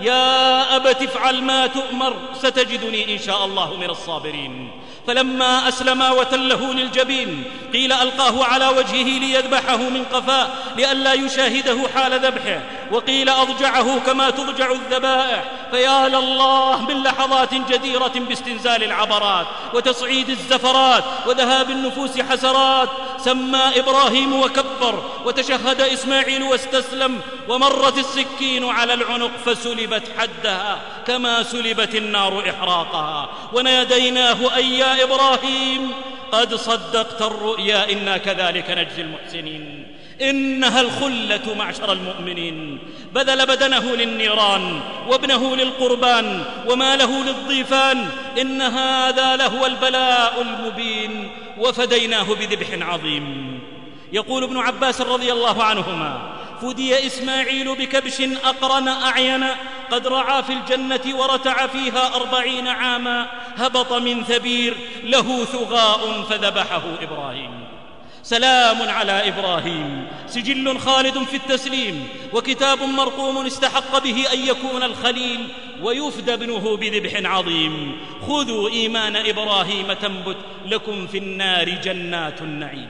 C: يا أبت افعل ما تؤمر، ستجدني إن شاء الله من الصابرين. فلما أسلما وتله للجبين قيل ألقاه على وجهه ليذبحه من قفاه لئلا يشاهده حال ذبحه، وقيل أضجعه كما تضجع الذبائح. فيا لله من لحظات جديرة باستنزال العبرات وتصعيد الزفرات وذهاب النفوس حسرات. سمى إبراهيم وكبر، وتشهد إسماعيل واستسلم، ومرت السكين على العنق فسلبت حدها كما سلبت النار إحراقها. وناديناه أي يا إبراهيم، قد صدقت الرؤيا إنا كذلك نجزي المحسنين. إنها الخلة معشر المؤمنين، بذل بدنه للنيران وابنه للقربان وماله للضيفان، إن هذا لهو البلاء المبين وفديناه بذبح عظيم. يقول ابن عباس رضي الله عنهما: فدي إسماعيل بكبش أقرن أعين قد رعى في الجنة ورتع فيها أربعين عاما، هبط من ثبير له ثغاء فذبحه إبراهيم. سلام على إبراهيم، سجل خالد في التسليم، وكتاب مرقوم استحق به أن يكون الخليل، ويفدى ابنه بذبح عظيم. خذوا إيمان إبراهيم تنبت لكم في النار جنات النعيم.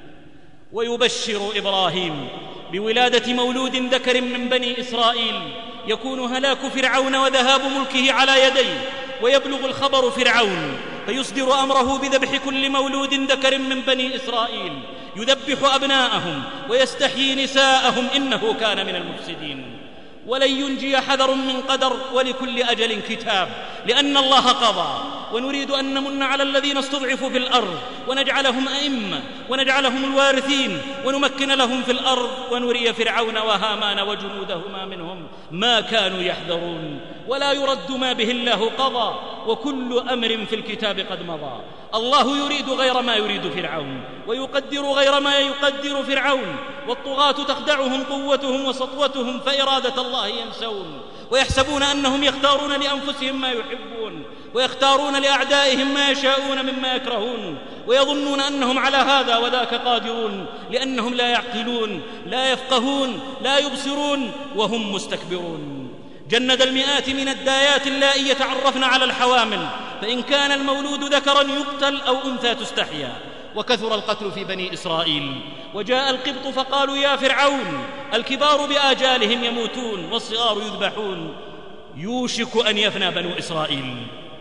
C: ويبشر إبراهيم بولادة مولود ذكر من بني إسرائيل، يكون هلاك فرعون وذهاب ملكه على يديه، ويبلغ الخبر فرعون فيصدر أمره بذبح كل مولود ذكر من بني إسرائيل، يذبح أبناءهم ويستحيي نساءهم، إنه كان من المفسدين. ولن ينجي حذر من قدر، ولكل أجل كتاب، لأن الله قضى. ونريد أن نمن على الذين استضعفوا في الأرض ونجعلهم أئمة ونجعلهم الوارثين ونمكن لهم في الأرض، ونري فرعون وهامان وجنودهما منهم ما كانوا يحذرون. ولا يرد ما به الله قضى، وكل أمر في الكتاب قد مضى. الله يريد غير ما يريد فرعون، ويقدر غير ما يقدر فرعون، والطغاة تخدعهم قوتهم وسطوتهم، فإرادة الله ينسون، ويحسبون أنهم يختارون لأنفسهم ما يحبون، ويختارون لأعدائهم ما يشاءون مما يكرهون، ويظنون أنهم على هذا وذاك قادرون، لأنهم لا يعقلون، لا يفقهون، لا يبصرون، وهم مستكبرون. جند المئات من الدايات اللائي يتعرفن على الحوامل، فإن كان المولود ذكرا يقتل أو أنثى تستحيا. وكثر القتل في بني إسرائيل. وجاء القبط فقالوا: يا فرعون، الكبار بآجالهم يموتون والصغار يذبحون، يوشك أن يفنى بنو إسرائيل.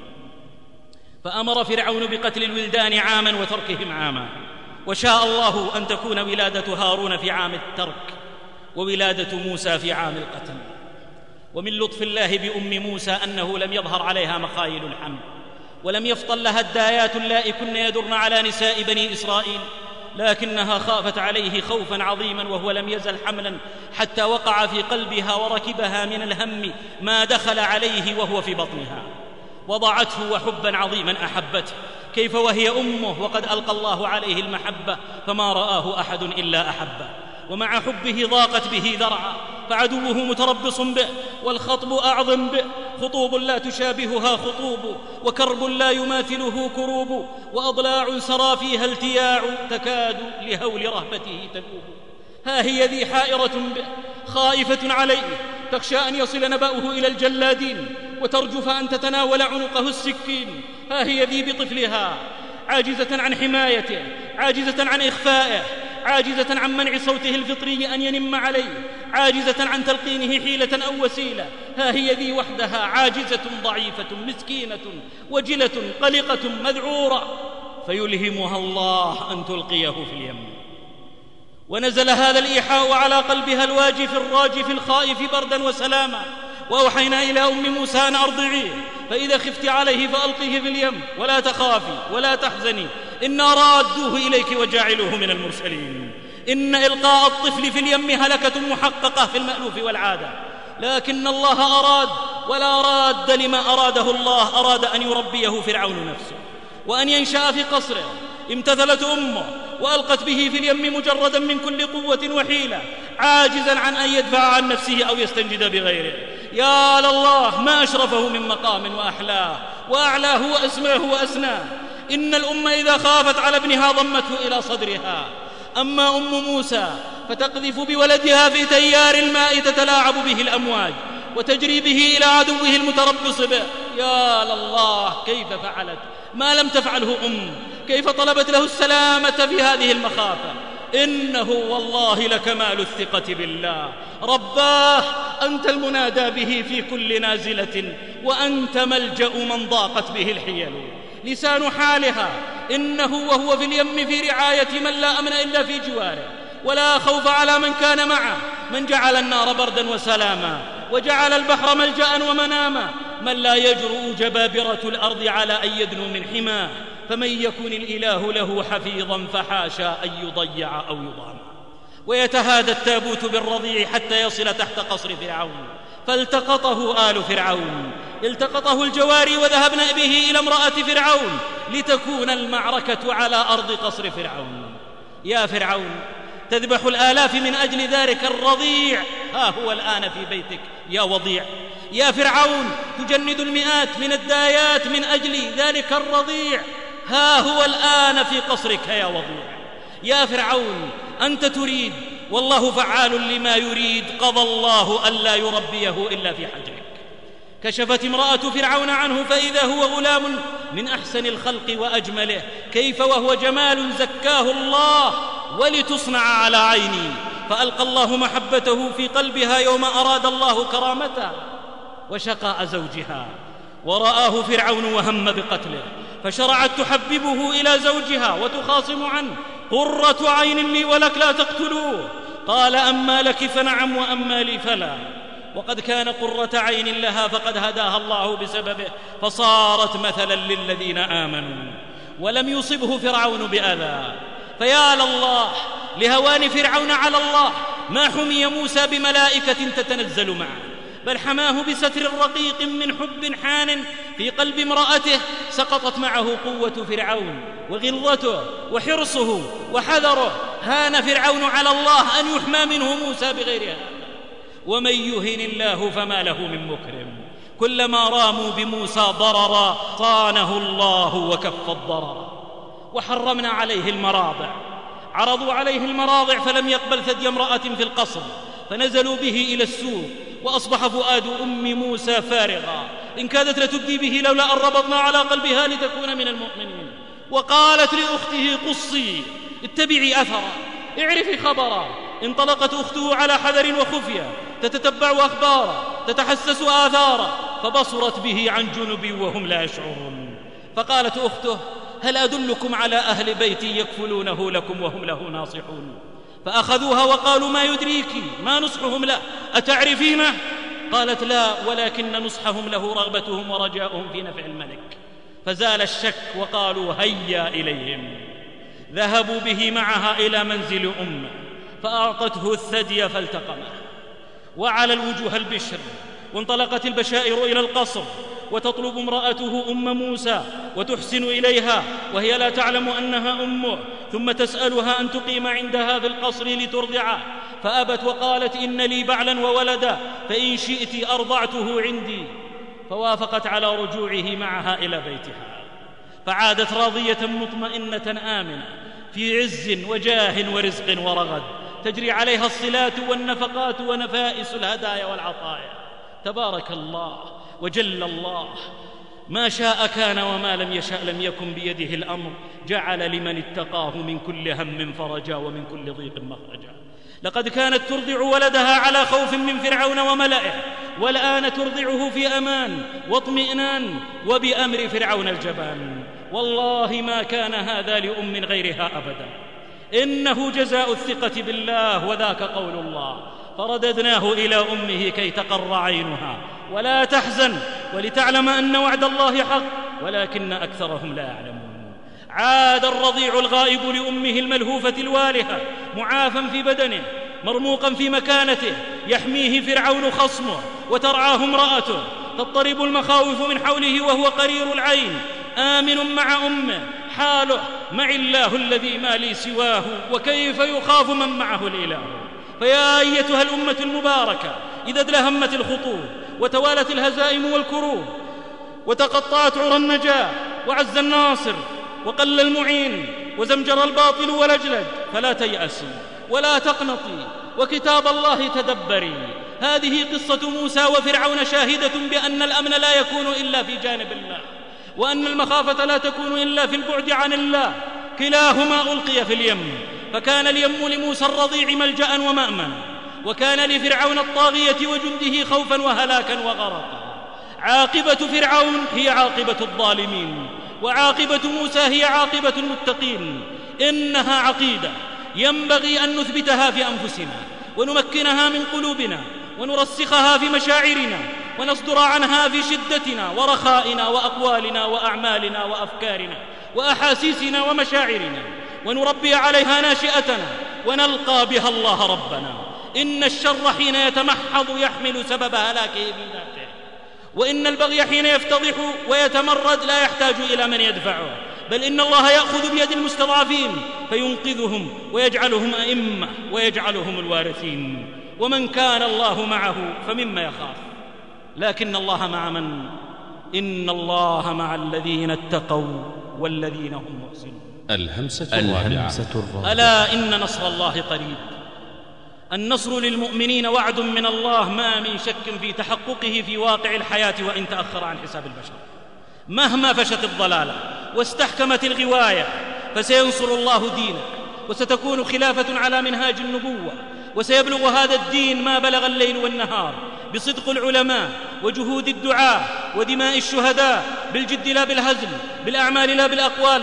C: فأمر فرعون بقتل الولدان عاما وتركهم عاما. وشاء الله أن تكون ولادة هارون في عام الترك، وولادة موسى في عام القتل. ومن لطف الله بأم موسى أنه لم يظهر عليها مخايل الحمل، ولم يفطن لها الدايات اللائي كن يدرن على نساء بني إسرائيل، لكنها خافت عليه خوفا عظيما، وهو لم يزل حملا حتى وقع في قلبها وركبها من الهم ما دخل عليه وهو في بطنها. وضعته وحبا عظيما أحبته، كيف وهي أمه وقد ألقى الله عليه المحبة فما رآه أحد إلا أحبه. ومع حبه ضاقت به ذرعا، فعدوه متربص به، والخطب أعظم به، خطوب لا تشابهها خطوب، وكرب لا يماثله كروب، وأضلاع سرى فيها التياع، تكاد لهول رهبته تذوب. ها هي ذي حائرة به، خائفة عليه، تخشى أن يصل نبأه إلى الجلادين، وترجف أن تتناول عنقه السكين. ها هي ذي بطفلها، عاجزة عن حمايته، عاجزة عن إخفائه، عاجزة عن منع صوته الفطري أن ينم عليه، عاجزة عن تلقينه حيلة أو وسيلة. ها هي ذي وحدها، عاجزة ضعيفة مسكينة وجلة قلقة مذعورة، فيلهمها الله أن تلقيه في اليم. ونزل هذا الإيحاء على قلبها الواجف الراجف الخائف بردا وسلاما. وأوحينا إلى أم موسى أن أرضعيه، فإذا خفت عليه فألقيه في اليم، ولا تخافي ولا تحزني، إنا رادوه إليك وجاعلوه من المرسلين. إن إلقاء الطفل في اليم هلكة محققة في المألوف والعادة، لكن الله أراد، ولا راد لما أراده الله. أراد أن يربيه فرعون نفسه وأن ينشأ في قصره. امتثلت أمه وألقت به في اليم مجردا من كل قوة وحيلة، عاجزا عن أن يدفع عن نفسه أو يستنجد بغيره. يا لله، ما أشرفه من مقام وأحلاه وأعلاه وأسماه وأسناه. إن الأم إذا خافت على ابنها ضمته إلى صدرها. أما أم موسى فتقذف بولدها في تيار الماء تتلاعب به الأمواج، وتجري به إلى عدوه المتربص به. يا لله، كيف فعلت ما لم تفعله أم؟ كيف طلبت له السلامة في هذه المخافة؟ إنه والله لكمال الثقة بالله. رباه، أنت المنادى به في كل نازلة، وأنت ملجأ من ضاقت به الحيل. لسان حالها إنه وهو في اليم في رعاية من لا أمن إلا في جواره، ولا خوف على من كان معه، من جعل النار بردا وسلاما، وجعل البحر ملجأ ومناما، من لا يجرؤ جبابرة الأرض على أن يدنو من حماه، فمن يكن الإله له حفيظا فحاشا أن يضيع أو يضام. ويتهادى التابوت بالرضيع حتى يصل تحت قصر فرعون، فالتقطه آل فرعون، التقطه الجواري وذهبن به إلى امرأة فرعون لتكون المعركة على أرض قصر فرعون. يا فرعون، تذبح الآلاف من أجل ذلك الرضيع، ها هو الآن في بيتك يا وضيع. يا فرعون، تجند المئات من الدايات من أجل ذلك الرضيع، ها هو الآن في قصرك يا وضيع. يا فرعون، أنت تريد والله فعال لما يريد، قضى الله ألا يربيه إلا في حجرك. كشفت امرأة فرعون عنه فإذا هو غلام من أحسن الخلق وأجمله، كيف وهو جمال زكاه الله ولتصنع على عيني، فألقى الله محبته في قلبها يوم أراد الله كرامته وشقاء زوجها، ورآه فرعون وهم بقتله، فشرعت تحببه إلى زوجها وتخاصم عنه: قرة عين لي ولك لا تقتلوه. قال: أما لك فنعم وأما لي فلا. وقد كان قرة عين لها فقد هداها الله بسببه، فصارت مثلا للذين آمنوا، ولم يصبه فرعون بأذى. فيا لله لهوان فرعون على الله، ما حمي موسى بملائكة تتنزل معه، بل حماه بستر رقيق من حب حان في قلب امرأته. سقطت معه قوة فرعون وغلظته وحرصه وحذره، هان فرعون على الله أن يحمى منه موسى بغير هذا. ومن يهن الله فما له من مكرم، كلما راموا بموسى ضررا صانه الله وكف الضرر. وحرمنا عليه المراضع، عرضوا عليه المراضع فلم يقبل ثدي امرأة في القصر، فنزلوا به إلى السوق، وأصبح فؤاد أم موسى فارغا، إن كادت لتبدي به لولا أن ربطنا على قلبها لتكون من المؤمنين. وقالت لأخته: قصي، اتبعي أثرا، اعرفي خبرا. انطلقت أخته على حذر وخفية تتتبع أخبارا، تتحسس آثارا، فبصرت به عن جنب وهم لا يشعرون. فقالت أخته: هل أدلكم على أهل بيت يكفلونه لكم وهم له ناصحون؟ فأخذوها وقالوا: ما يدريك ما نصحهم له، أتعرفينه؟ قالت: لا، ولكن نصحهم له رغبتهم ورجاؤهم في نفع الملك. فزال الشك وقالوا: هيا إليهم. ذهبوا به معها إلى منزل أمه، فأعطته الثدي فالتقمه، وعلى الوجوه البشر. وانطلقت البشائر إلى القصر، وتطلب امرأته أم موسى وتحسن إليها وهي لا تعلم أنها أمه، ثم تسألها أن تقيم عندها في القصر لترضعه، فأبت وقالت: إن لي بعلا وولدا، فإن شئت أرضعته عندي. فوافقت على رجوعه معها إلى بيتها، فعادت راضية مطمئنة آمنة في عز وجاه ورزق ورغد، تجري عليها الصلات والنفقات ونفائس الهدايا والعطايا. تبارك الله وجل الله، ما شاء كان وما لم يشأ لم يكن بيده الأمر، جعل لمن اتقاه من كل هم فرجا ومن كل ضيق مخرجا. لقد كانت ترضع ولدها على خوف من فرعون وملئه، والآن ترضعه في أمان واطمئنان وبأمر فرعون الجبان. والله ما كان هذا لأم غيرها أبدا، إنه جزاء الثقة بالله، وذاك قول الله: فرددناه إلى أمه كي تقر عينها ولا تحزن ولتعلم أن وعد الله حق ولكن أكثرهم لا يعلمون. عاد الرضيع الغائب لأمه الملهوفة الوالهة معافا في بدنه، مرموقا في مكانته، يحميه فرعون خصمه وترعاه امرأته، تضطرب المخاوف من حوله وهو قرير العين آمن مع أمه، حاله مع الله الذي ما لي سواه، وكيف يخاف من معه الإله. فيا أيتها الأمة المباركة، إذا ادلهمت الخطوب وتوالت الهزائم والكروب وتقطعت عرى النجاة وعز الناصر وقل المعين وزمجر الباطل ولجلج، فلا تيأسي ولا تقنطي، وكتاب الله تدبري. هذه قصة موسى وفرعون شاهدة بأن الأمن لا يكون إلا في جانب الله، وأن المخافة لا تكون إلا في البعد عن الله. كلاهما ألقي في اليم، فكان اليم لموسى الرضيع ملجأ ومأمنا، وكان لفرعون الطاغية وجنده خوفا وهلاكا وغرقا. عاقبة فرعون هي عاقبة الظالمين، وعاقبة موسى هي عاقبة المتقين. إنها عقيدة ينبغي أن نثبتها في أنفسنا، ونمكنها من قلوبنا، ونرسخها في مشاعرنا، ونصدر عنها في شدتنا ورخائنا وأقوالنا وأعمالنا وأفكارنا. وأحاسيسنا ومشاعرنا ونربي عليها ناشئتنا ونلقى بها الله ربنا. إن الشر حين يتمحض يحمل سبب هلاكه بذاته، وإن البغي حين يفتضح ويتمرد لا يحتاج إلى من يدفعه، بل إن الله يأخذ بيد المستضعفين فينقذهم ويجعلهم أئمة ويجعلهم الوارثين. ومن كان الله معه فمما يخاف، لكن الله مع من؟ إن الله مع الذين اتقوا والذين هم محسنون.
A: الهمسة الرابعة.
C: ألا إن نصر الله قريب. النصر للمؤمنين وعد من الله ما من شك في تحققه في واقع الحياة وإن تأخر عن حساب البشر. مهما فشت الضلالة واستحكمت الغواية فسينصر الله دينه، وستكون خلافة على منهاج النبوة، وسيبلغ هذا الدين ما بلغ الليل والنهار بصدق العلماء وجهود الدعاة ودماء الشهداء، بالجد لا بالهزل، بالأعمال لا بالأقوال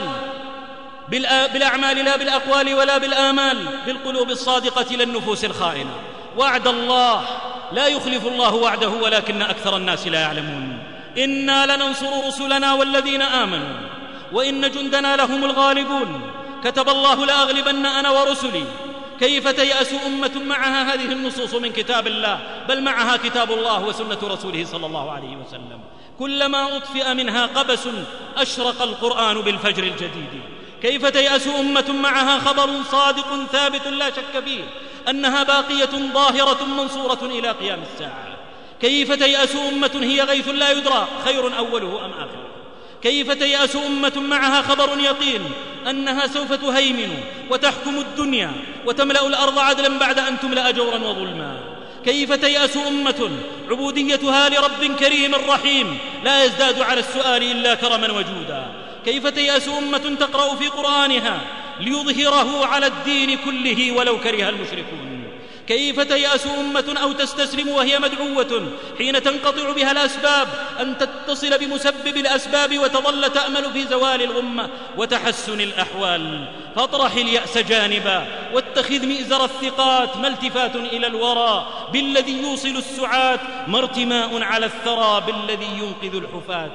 C: بالأعمال لا بالأقوال ولا بالآمال، بالقلوب الصادقة لا النفوس الخائنة. وعد الله لا يخلف الله وعده ولكن أكثر الناس لا يعلمون. إنا لننصر رسلنا والذين آمنوا وإن جندنا لهم الغالبون. كتب الله لأغلبن أنا ورسلي. كيف تيأس أمة معها هذه النصوص من كتاب الله، بل معها كتاب الله وسنة رسوله صلى الله عليه وسلم. كلما أطفئ منها قبس أشرق القرآن بالفجر الجديد. كيف تيأس أمة معها خبر صادق ثابت لا شك فيه أنها باقية ظاهرة منصورة إلى قيام الساعة. كيف تيأس أمة هي غيث لا يدرى خير أوله أم آخره. كيف تيأس أمة معها خبر يقين أنها سوف تهيمن وتحكم الدنيا وتملأ الأرض عدلا بعد أن تملأ جورا وظلما. كيف تيأس أمة عبوديتها لرب كريم رحيم لا يزداد على السؤال إلا كرما وجودا. كيف تيأس أمة تقرأ في قرآنها ليظهره على الدين كله ولو كره المشركون. كيف تيأس أمة أو تستسلم وهي مدعوة حين تنقطع بها الأسباب أن تتصل بمسبب الأسباب وتظل تأمل في زوال الغمة وتحسن الأحوال. فاطرح اليأس جانبا واتخذ مئزر الثقات، ما التفات إلى الورى بالذي يوصل السعات، ما ارتماء على الثرى بالذي ينقذ الحفاة.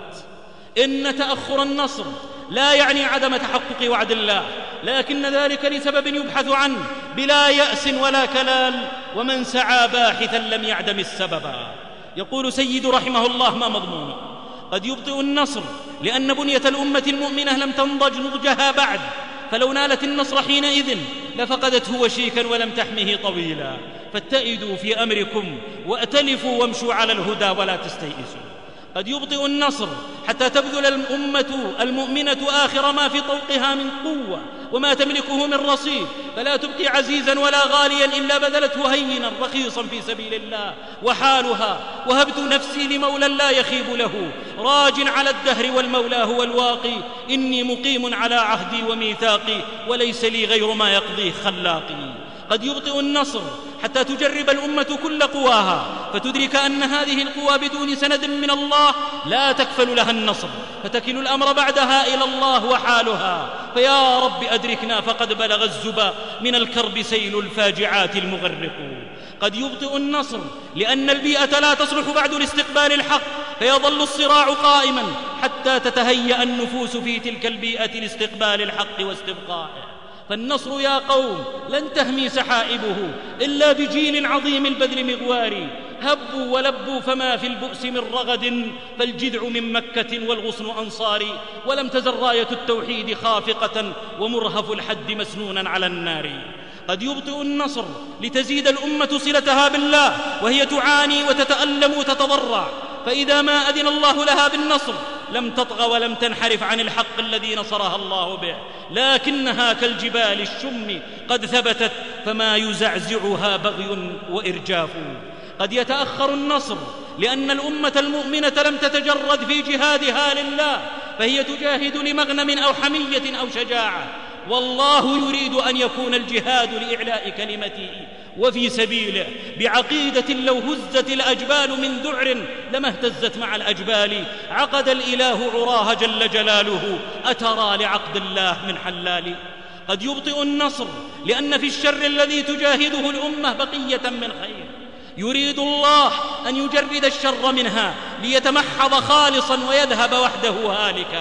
C: إن تأخر النصر لا يعني عدم تحقق وعد الله، لكن ذلك لسبب يبحث عنه بلا يأس ولا كلال، ومن سعى باحثا لم يعدم السببا. يقول سيد رحمه الله ما مضمونه: قد يبطئ النصر لأن بنية الأمة المؤمنة لم تنضج نضجها بعد، فلو نالت النصر حينئذ لفقدته وشيكا ولم تحمه طويلا. فاتئدوا في أمركم وأتلفوا وامشوا على الهدى ولا تستيئسوا. قد يبطئ النصر حتى تبذل الأمة المؤمنة آخر ما في طوقها من قوة وما تملكه من رصيد، فلا تبقي عزيزا ولا غاليا إلا بذلته هينا رخيصا في سبيل الله. وحالها: وهبت نفسي لمولى لا يخيب له، راج على الدهر والمولى هو الواقي، إني مقيم على عهدي وميثاقي، وليس لي غير ما يقضيه خلاقي. قد يبطئ النصر حتى تجرب الأمة كل قواها فتدرك أن هذه القوى بدون سند من الله لا تكفل لها النصر، فتكل الأمر بعدها إلى الله وحالها. فيا رب أدركنا فقد بلغ الزبا من الكرب سيل الفاجعات المغرق. قد يبطئ النصر لأن البيئة لا تصلح بعد لاستقبال الحق، فيظل الصراع قائما حتى تتهيأ النفوس في تلك البيئة لاستقبال الحق واستبقائه. فالنصر يا قوم لن تهمي سحائبه إلا بجيل عظيم البذل مغواري. هبوا ولبوا فما في البؤس من رغد، فالجذع من مكة والغصن أنصاري. ولم تزل راية التوحيد خافقة ومرهف الحد مسنونا على النار. قد يبطئ النصر لتزيد الأمة صلتها بالله وهي تعاني وتتألم وتتضرع، فإذا ما أذن الله لها بالنصر لم تطغى ولم تنحرف عن الحق الذي نصرها الله به، لكنها كالجبال الشم قد ثبتت فما يزعزعها بغي وإرجاف. قد يتأخر النصر لأن الأمة المؤمنة لم تتجرد في جهادها لله، فهي تجاهد لمغنم أو حمية أو شجاعة، والله يريد أن يكون الجهاد لإعلاء كلمته وفي سبيله بعقيدة لو هزت الأجبال من ذعر لما اهتزت مع الأجبال. عقد الإله عراها جل جلاله، أترى لعقد الله من حلال. قد يبطئ النصر لأن في الشر الذي تجاهده الأمة بقية من خير، يريد الله أن يجرد الشر منها ليتمحض خالصا ويذهب وحده هالكا.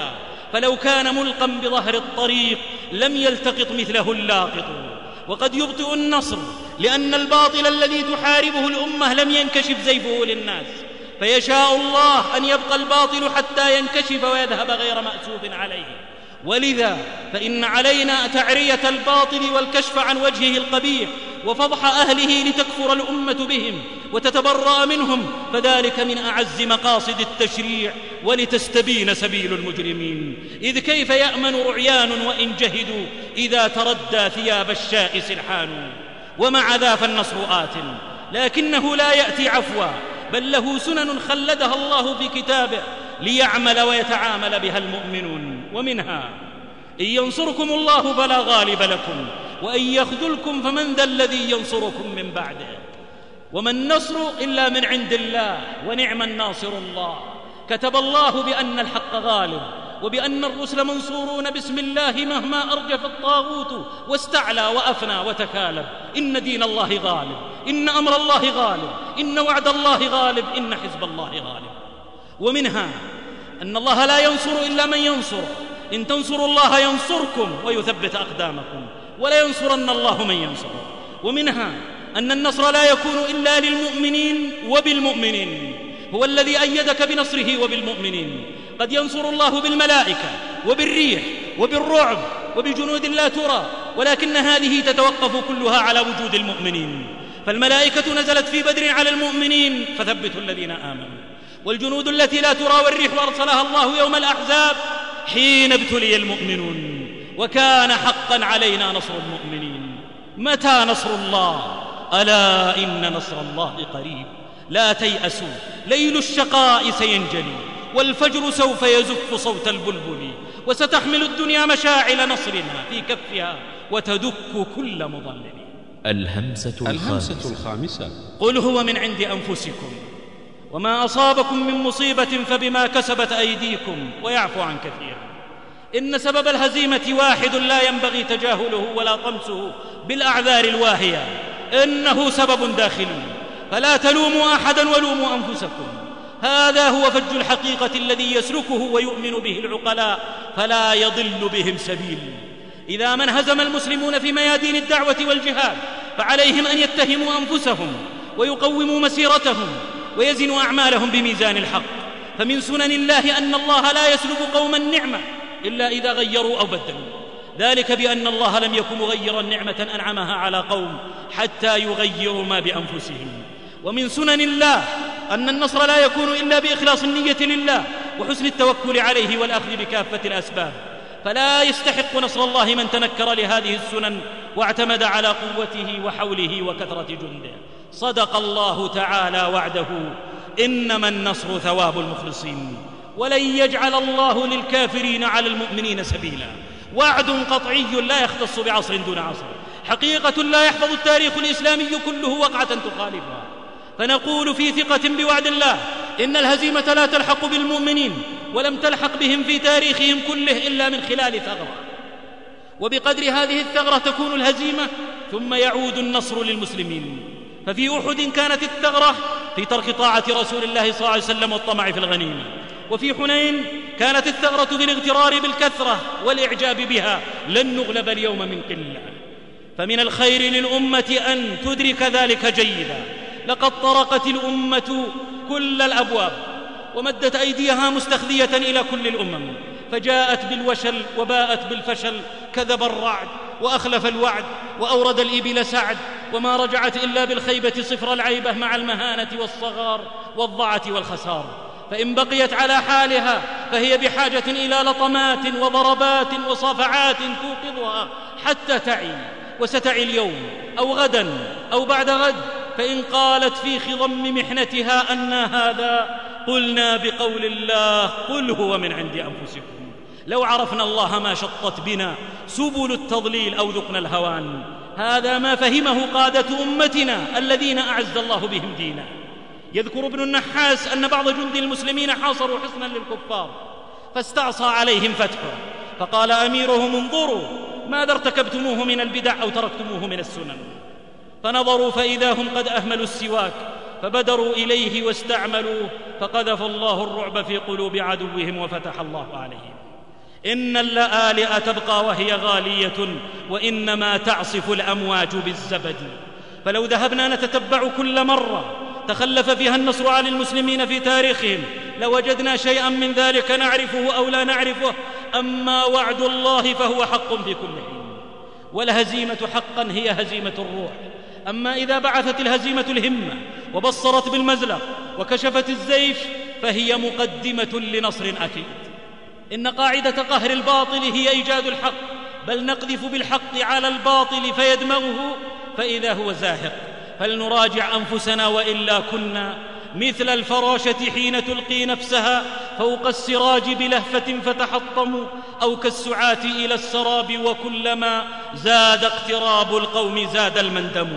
C: فلو كان ملقا بظهر الطريق لم يلتقط مثله اللاقط. وقد يبطئ النصر لأن الباطل الذي تحاربه الأمة لم ينكشف زيفه للناس، فيشاء الله أن يبقى الباطل حتى ينكشف ويذهب غير مأسوف عليه. ولذا فإن علينا تعرية الباطل والكشف عن وجهه القبيح وفضح أهله لتكفر الأمة بهم وتتبرأ منهم، فذلك من أعز مقاصد التشريع، ولتستبين سبيل المجرمين. إذ كيف يأمن رعيان وإن جهدوا إذا تردى ثياب الشاء سرحان. ومع ذا فالنصر آت، لكنه لا يأتي عفوا، بل له سنن خلدها الله في كتابه ليعمل ويتعامل بها المؤمنون. ومنها: إن ينصركم الله فلا غالب لكم، وإن يخذلكم فمن ذا الذي ينصركم من بعده. وما النصر إلا من عند الله، ونعم الناصر الله. كتب الله بأن الحق غالب، وبأن الرسل منصورون باسم الله مهما أرجف الطاغوت واستعلى وأفنى وتكالب. إن دين الله غالب، إن أمر الله غالب، إن وعد الله غالب، إن حزب الله غالب. ومنها أن الله لا ينصر إلا من ينصر، إن تنصروا الله ينصركم ويثبت أقدامكم، ولا ينصرن الله من ينصره. ومنها أن النصر لا يكون إلا للمؤمنين وبالمؤمنين، هو الذي أيدك بنصره وبالمؤمنين. قد ينصر الله بالملائكة وبالريح وبالرعب وبجنود لا ترى، ولكن هذه تتوقف كلها على وجود المؤمنين. فالملائكة نزلت في بدر على المؤمنين فثبتوا الذين آمنوا، والجنود التي لا ترى والريح أرسلها الله يوم الأحزاب حين ابتلي المؤمنون، وكان حقا علينا نصر المؤمنين. متى نصر الله؟ ألا إن نصر الله قريب. لا تيأسوا، ليل الشقاء سينجلي، والفجر سوف يزف صوت البلبل، وستحمل الدنيا مشاعل نصرنا في كفها وتدك كل مضلل.
B: الهمسة
A: الخامسة, الخامسة
C: قل هو من عند أنفسكم، وما أصابكم من مصيبة فبما كسبت أيديكم ويعفو عن كثير. إن سبب الهزيمة واحد لا ينبغي تجاهله ولا طمسه بالأعذار الواهية، إنه سبب داخلي، فلا تلوموا أحدا ولوموا أنفسكم. هذا هو فج الحقيقة الذي يسلكه ويؤمن به العقلاء، فلا يضل بهم سبيل. إذا ما انهزم المسلمون في ميادين الدعوة والجهاد فعليهم أن يتهموا أنفسهم ويقوموا مسيرتهم ويزنوا أعمالهم بميزان الحق. فمن سنن الله أن الله لا يسلب قوما نعمة إلا إذا غيروا أو بدلوا، ذلك بأن الله لم يكن مغيرا نعمة أنعمها على قوم حتى يغيروا ما بأنفسهم. ومن سنن الله أن النصر لا يكون إلا بإخلاص النية لله وحسن التوكل عليه والأخذ بكافة الأسباب، فلا يستحق نصر الله من تنكر لهذه السنن واعتمد على قوته وحوله وكثرة جنده. صدق الله تعالى وعده: إنما النصر ثواب المخلصين، ولن يجعل الله للكافرين على المؤمنين سبيلا. وعد قطعي لا يختص بعصر دون عصر، حقيقة لا يحفظ التاريخ الإسلامي كله وقعة تخالفها. فنقول في ثقة بوعد الله إن الهزيمة لا تلحق بالمؤمنين، ولم تلحق بهم في تاريخهم كله إلا من خلال ثغرة، وبقدر هذه الثغرة تكون الهزيمة، ثم يعود النصر للمسلمين. ففي أحد كانت الثغرة في ترك طاعة رسول الله صلى الله عليه وسلم والطمع في الغنيمة، وفي حنين كانت الثغرة في الاغترار بالكثرة والإعجاب بها، لن نغلب اليوم من قلة. فمن الخير للأمة أن تدرك ذلك جيدا. لقد طرقت الأمة كل الأبواب ومدت أيديها مستخذية إلى كل الأمم، فجاءت بالوشل وباءت بالفشل. كذب الرعد وأخلف الوعد وأورد الإبل سعد، وما رجعت إلا بالخيبة صفر العيبة مع المهانة والصغار والضعة والخسار. فإن بقيت على حالها فهي بحاجة إلى لطمات وضربات وصفعات توقظها حتى تعي، وستعي اليوم أو غدا أو بعد غد. فإن قالت في خضم محنتها أن هذا، قلنا بقول الله: قل هو من عند أنفسكم. لو عرفنا الله ما شطت بنا سبل التضليل أو ذقنا الهوان. هذا ما فهمه قادة أمتنا الذين أعز الله بهم دينا. يذكر ابن النحاس أن بعض جند المسلمين حاصروا حصنا للكفار فاستعصى عليهم فتحه، فقال أميرهم: انظروا ماذا ارتكبتموه من البدع أو تركتموه من السنن. فنظروا فإذا هم قد أهملوا السواك، فبدروا إليه واستعملوه، فقذف الله الرعب في قلوب عدوهم وفتح الله عليهم. إن اللآلئ تبقى وهي غالية، وإنما تعصف الأمواج بالزبد. فلو ذهبنا نتتبع كل مرة تخلف فيها النصر عن المسلمين في تاريخهم لوجدنا شيئا من ذلك نعرفه أو لا نعرفه. أما وعد الله فهو حق في كل حين، والهزيمة حقا هي هزيمة الروح. أما إذا بعثت الهزيمة الهمة وبصرت بالمزلق وكشفت الزيف فهي مقدمة لنصر أكيد. إن قاعدة قهر الباطل هي إيجاد الحق، بل نقذف بالحق على الباطل فيدمغه فإذا هو زاهق. فلنراجع أنفسنا وإلا كنا مثل الفراشة حين تلقي نفسها فوق السراج بلهفة فتحطم، أو كالسعاة إلى السراب وكلما زاد اقتراب القوم زاد المندم.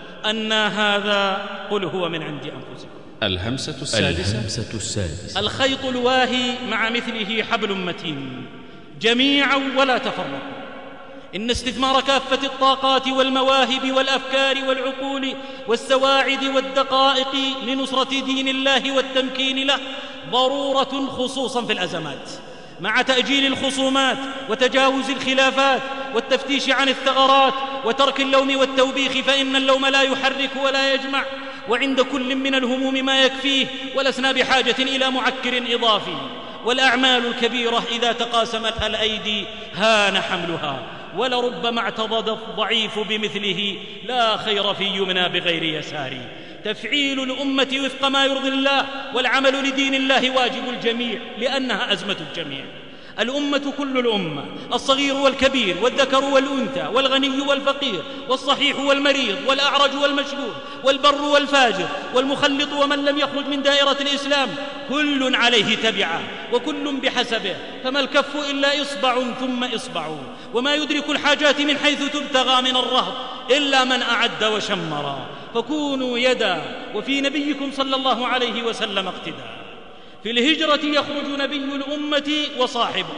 C: أنا هذا قل هو من عند أنفسكم.
A: الهمسة السادسة,
B: الهمسة السادسة
C: الخيط الواهي مع مثله حبل متين جميعا ولا تفرقوا. إن استثمار كافة الطاقات والمواهب والأفكار والعقول والسواعد والدقائق لنصرة دين الله والتمكين له ضرورة، خصوصا في الأزمات، مع تأجيل الخصومات وتجاوز الخلافات والتفتيش عن الثغرات وترك اللوم والتوبيخ، فإن اللوم لا يحرك ولا يجمع، وعند كل من الهموم ما يكفيه، ولسنا بحاجة إلى معكر إضافي. والأعمال الكبيرة إذا تقاسمتها الأيدي هان حملها، ولربما اعتضد الضعيف بمثله لا خير في يمنى بغير يسار. تفعيل الأمة وفق ما يرضي الله والعمل لدين الله واجب الجميع، لأنها أزمة الجميع. الأمة كل الأمة، الصغير والكبير والذكر والأنثى والغني والفقير والصحيح والمريض والأعرج والمشلول والبر والفاجر والمخلط ومن لم يخرج من دائرة الإسلام، كل عليه تبعه وكل بحسبه، فما الكف إلا إصبع ثم إصبع، وما يدرك الحاجات من حيث تبتغى من الرهط إلا من أعد وشمر. فكونوا يدا، وفي نبيكم صلى الله عليه وسلم اقتداء. في الهجرة يخرج نبي الأمة وصاحبه،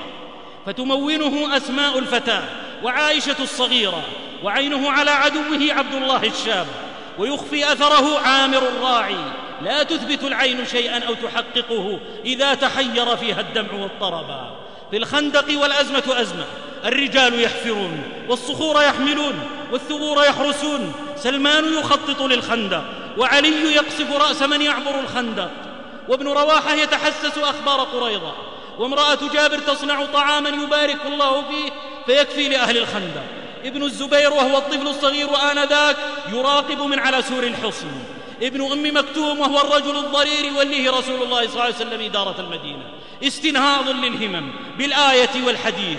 C: فتمونه أسماء الفتاة وعائشة الصغيرة، وعينه على عدوه عبد الله الشاب، ويخفي أثره عامر الراعي، لا تثبت العين شيئا أو تحققه إذا تحير فيها الدمع واضطربا. في الخندق والأزمة أزمة، الرجال يحفرون والصخور يحملون والثغور يحرسون، سلمان يخطط للخندق وعلي يقصف رأس من يعبر الخندق، وابن رواحة يتحسس أخبار قريظة، وامرأة جابر تصنع طعاما يبارك الله فيه فيكفي لأهل الخندق. ابن الزبير وهو الطفل الصغير آنذاك يراقب من على سور الحصن. ابن أم مكتوم وهو الرجل الضرير وليه رسول الله صلى الله عليه وسلم إدارة المدينة. استنهاض للهمم بالآية والحديث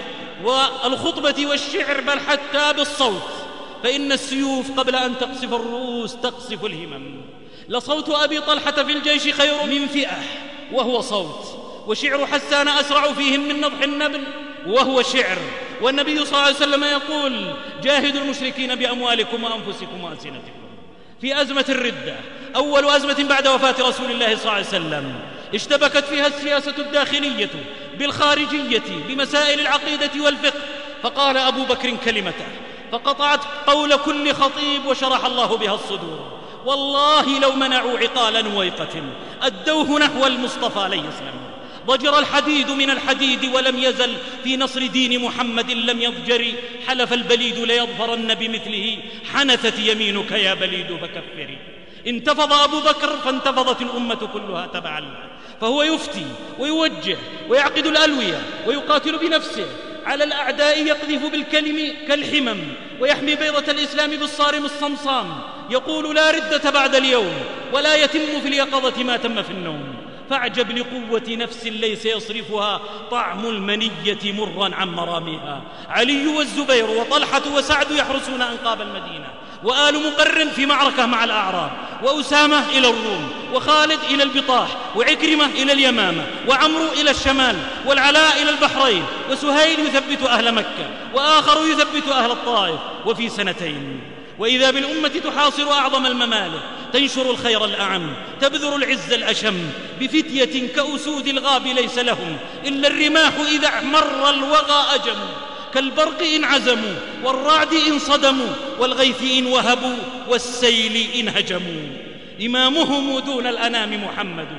C: والخطبة والشعر، بل حتى بالصوت، فإن السيوف قبل أن تقصف الرؤوس تقصف الهمم. لصوت أبي طلحة في الجيش خير من فئة وهو صوت، وشعر حسان أسرع فيهم من نضح النبل وهو شعر. والنبي صلى الله عليه وسلم يقول: جاهدوا المشركين بأموالكم وأنفسكم وألسنتكم. في أزمة الردة، أول أزمة بعد وفاة رسول الله صلى الله عليه وسلم، اشتبكت فيها السياسة الداخلية بالخارجية بمسائل العقيدة والفقه، فقال أبو بكر كلمته فقطعت قول كل خطيب وشرح الله بها الصدور. والله لو منعوا عقال نويقة أدوه نحو المصطفى ليسلم. ضجر الحديد من الحديد ولم يزل في نصر دين محمد لم يضجر. حلف البليد ليظفرن بمثله، حنثت يمينك يا بليد فكفري. انتفض أبو بكر فانتفضت الأمة كلها تبعا له، فهو يفتي ويوجه ويعقد الألوية ويقاتل بنفسه على الأعداء، يقذف بالكلم كالحمم ويحمي بيضة الإسلام بالصارم الصمصام. يقول: لا ردة بعد اليوم، ولا يتم في اليقظة ما تم في النوم. فاعجب لقوة نفس ليس يصرفها طعم المنية مرا عن مرامها. علي والزبير وطلحة وسعد يحرسون أنقاب المدينة، وآل مقرن في معركة مع الأعراب، وأسامة إلى الروم، وخالد إلى البطاح، وعكرمة إلى اليمامة، وعمرو إلى الشمال، والعلاء إلى البحرين، وسهيل يثبت أهل مكة، وآخر يثبت أهل الطائف. وفي سنتين وإذا بالأمة تحاصر أعظم الممالك، تنشر الخير الأعم، تبذر العز الأشم، بفتية كأسود الغاب ليس لهم إلا الرماح إذا احمر الوغى أجم. كالبرق إن عزموا، والرعد إن صدموا، والغيث إن وهبوا، والسيل إن هجموا. إمامهم دون الأنام محمد،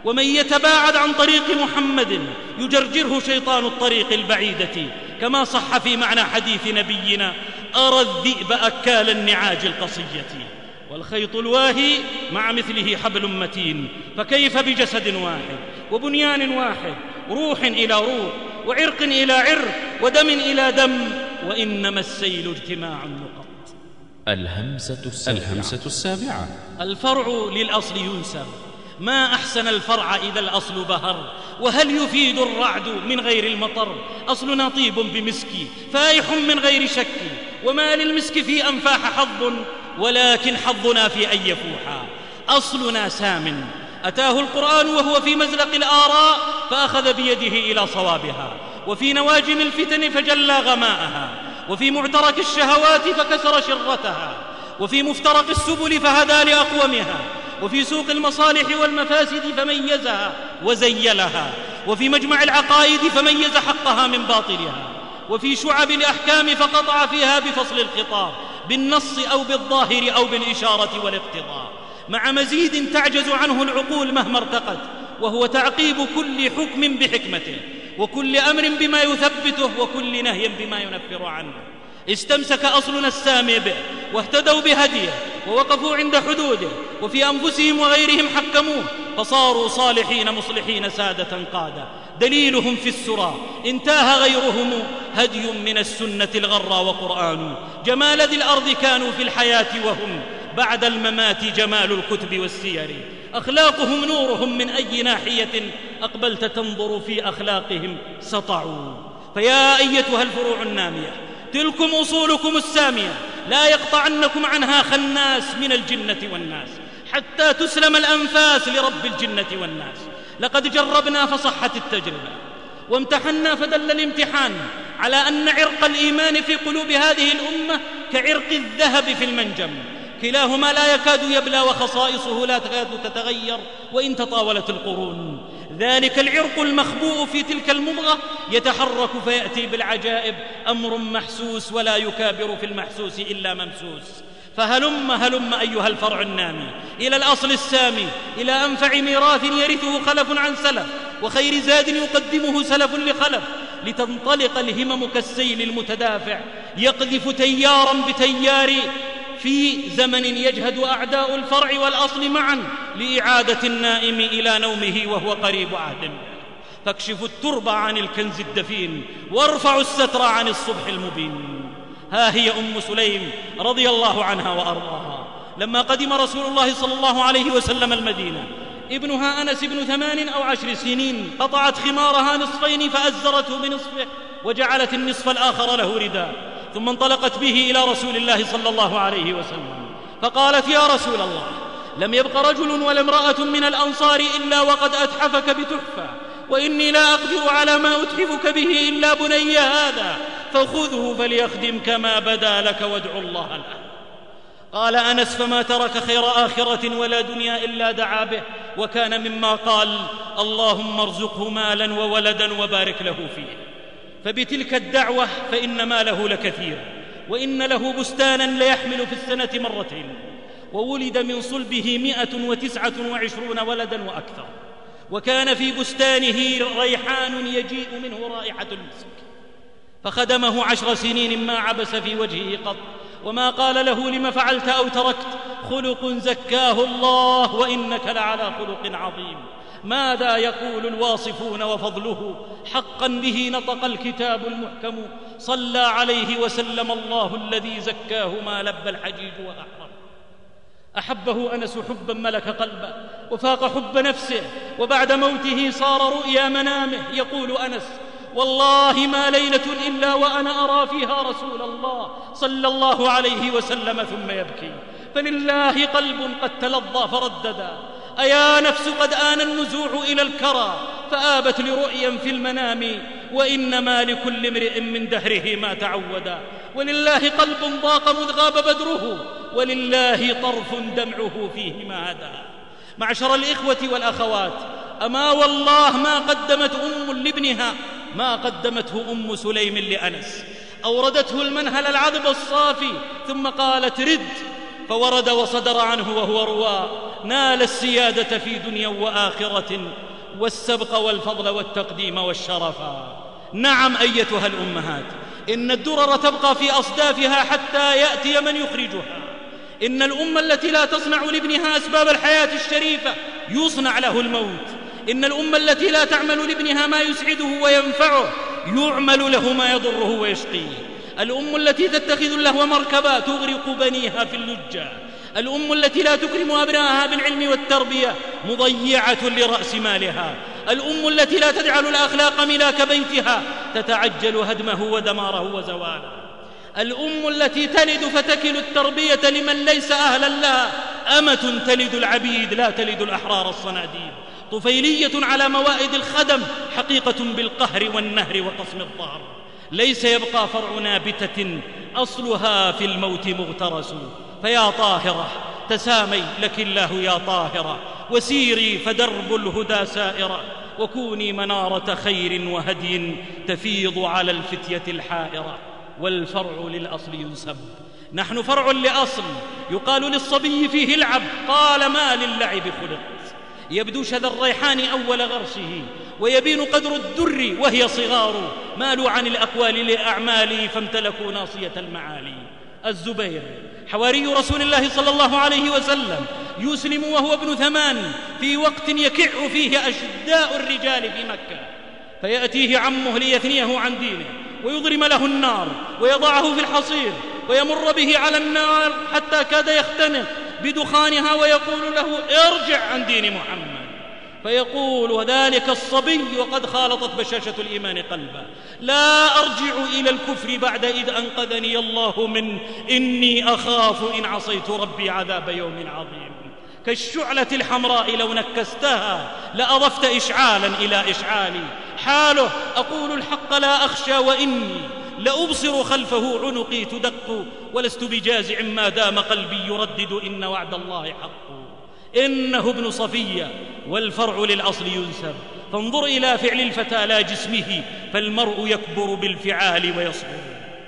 C: ومن يتباعد عن طريق محمد يجرجره شيطان الطريق البعيدة، كما صح في معنى حديث نبينا: أرى الذئب أكال النعاج القصية. والخيط الواهي مع مثله حبل متين، فكيف بجسد واحد وبنيان واحد، روح إلى روح وعرق إلى عرق ودم إلى دم، وإنما السيل اجتماع نقط.
B: الهمسة السابعة,
A: الهمسة السابعة
C: الفرع للأصل ينسب. ما أحسن الفرع إذا الأصل بهر، وهل يفيد الرعد من غير المطر؟ أصلنا طيب بمسكي فايح من غير شك، وما للمسك في أنفاح حظ، ولكن حظنا في أن يفوحا. أصلنا سام، أتاه القرآن وهو في مزلق الآراء فأخذ بيده إلى صوابها، وفي نواجم الفتن فجلى غماءها، وفي معترك الشهوات فكسر شرتها، وفي مفترق السبل فهدى لأقومها، وفي سوق المصالح والمفاسد فميزها وزيلها، وفي مجمع العقائد فميز حقها من باطلها، وفي شعب الأحكام فقطع فيها بفصل الخطاب بالنص أو بالظاهر أو بالإشارة والاقتضاء، مع مزيد تعجز عنه العقول مهما ارتقت، وهو تعقيب كل حكم بحكمته، وكل أمر بما يثبته، وكل نهي بما ينفر عنه. استمسك أصلنا السامي به واهتدوا بهديه ووقفوا عند حدوده، وفي أنفسهم وغيرهم حكموه، فصاروا صالحين مصلحين سادة قادة. دليلهم في السرى انتهى غيرهم، هدي من السنة الغرى وقرآن. جمال ذي الأرض كانوا في الحياة، وهم بعد الممات جمال الكتب والسير. أخلاقهم نورهم، من أي ناحية أقبلت تنظر في أخلاقهم سطعوا. فيا أيتها الفروع النامية، تلكم أصولكم السامية، لا يقطعنكم عنها خناس من الجنة والناس، حتى تسلم الأنفاس لرب الجنة والناس. لقد جربنا فصحت التجربة، وامتحنا فدل الامتحان على أن عرق الإيمان في قلوب هذه الأمة كعرق الذهب في المنجم، كلاهما لا يكاد يبلى، وخصائصه لا تكاد تتغير وإن تطاولت القرون. ذلك العرق المخبوء في تلك المضغة يتحرك فيأتي بالعجائب، أمر محسوس ولا يكابر في المحسوس إلا ممسوس. فهلم هلم أيها الفرع النامي إلى الأصل السامي، إلى أنفع ميراث يرثه خلف عن سلف، وخير زاد يقدمه سلف لخلف، لتنطلق الهمم كالسيل المتدافع، يقذف تيارا بتيار في زمن يجهد أعداء الفرع والأصل معا لإعادة النائم إلى نومه وهو قريب عهد. فاكشفوا الترب عن الكنز الدفين، وارفعوا الستر عن الصبح المبين. ها هي أم سليم رضي الله عنها وأرضاها، لما قدم رسول الله صلى الله عليه وسلم المدينة، ابنها أنس بن ثمان أو عشر سنين، قطعت خمارها نصفين فأزرته بنصفه، وجعلت النصف الآخر له رداء، ثم انطلقت به إلى رسول الله صلى الله عليه وسلم، فقالت: يا رسول الله، لم يبق رجل ولا امرأة من الأنصار إلا وقد أتحفك بتحفة، وإني لا أقدر على ما أتحفك به إلا بني هذا، فخذه فليخدمك ما بدا لك وادعو الله له. قال أنس: فما ترك خير آخرة ولا دنيا إلا دعا به، وكان مما قال: اللهم ارزقه مالا وولدا وبارك له فيه. فبتلك الدعوة فإن ماله لكثير، وإن له بستانا ليحمل في السنة مرتين، وولد من صلبه مئة وتسعة وعشرون ولدا وأكثر، وكان في بستانه ريحان يجيء منه رائحة المسك، فخدمه عشر سنين ما عبس في وجهه قط، وما قال له لم فعلت أو تركت، خلق زكاه الله وإنك لعلى خلق عظيم. ماذا يقول الواصفون وفضله، حقا به نطق الكتاب المحكم، صلى عليه وسلم الله الذي زكاه ما لب الحجيج وأحرم. أحبه أنس حبا ملك قلبه وفاق حب نفسه، وبعد موته صار رؤيا منامه. يقول أنس: والله ما ليلة إلا وأنا أرى فيها رسول الله صلى الله عليه وسلم ثم يبكي، فلله قلب قد تلظى فرددا، أيا نفس قد آن النزوع إلى الكرى، فآبت لرؤيا في المنام، وإنما لكل امرئ من دهره ما تعودا، ولله قلب ضاق مذ غاب بدره، ولله طرف دمعه فيه ما هدى. معشر الإخوة والأخوات، أما والله ما قدمت أم لابنها ما قدمته أم سليم لأنس. أوردته المنهل العذب الصافي، ثم قالت: رد، فورد وصدر عنه وهو رواء: نال السيادة في دنيا وآخرة والسبق والفضل والتقديم والشرفا. نعم أيتها الأمهات، إن الدرر تبقى في أصدافها حتى يأتي من يخرجها. إن الأمة التي لا تصنع لابنها أسباب الحياة الشريفة يصنع له الموت. إن الأمة التي لا تعمل لابنها ما يسعده وينفعه يعمل له ما يضره ويشقيه. الأم التي تتخذ اللهو مركبا تغرق بنيها في اللجة. الأم التي لا تكرم أبنائها بالعلم والتربية مضيعة لرأس مالها. الأم التي لا تجعل الأخلاق ملاك بيتها تتعجل هدمه ودماره وزواله. الأم التي تلد فتكل التربية لمن ليس أهلا لها أمة تلد العبيد لا تلد الأحرار الصناديد. طفيلية على موائد الخدم حقيقة بالقهر والنهر وقصم الظهر. ليس يبقى فرع نابتة أصلها في الموت مغترس. فيا طاهرة تسامي لك الله يا طاهرة، وسيري فدرب الهدى سائرة، وكوني منارة خير وهدي تفيض على الفتية الحائرة. والفرع للأصل ينسب. نحن فرع لأصل يقال للصبي فيه العب، قال ما للعب خلقت. يبدو شذا الريحان أول غرسه، ويبين قدر الدر وهي صغار. مالوا عن الأقوال لأعمالي فامتلكوا ناصية المعالي. الزبير حواري رسول الله صلى الله عليه وسلم يسلم وهو ابن ثمان في وقت يكع فيه أشداء الرجال في مكة، فيأتيه عمه ليثنيه عن دينه ويضرم له النار ويضعه في الحصير ويمر به على النار حتى كاد يختنق بدخانها ويقول له ارجع عن دين محمد، فيقول وذلك الصبي وقد خالطت بشاشة الإيمان قلبه لا أرجع إلى الكفر بعد إذ أنقذني الله منه، إني أخاف إن عصيت ربي عذاب يوم عظيم. كالشعلة الحمراء لو نكستها لأضفت إشعالا إلى إشعالي. حاله أقول الحق لا أخشى وإني لأبصر خلفه عنقي تدق، ولست بجازع ما دام قلبي يردد إن وعد الله حق. إنه ابن صفية والفرع للأصل ينسب. فانظر إلى فعل الفتى لا جسمه، فالمرء يكبر بالفعال ويصبر.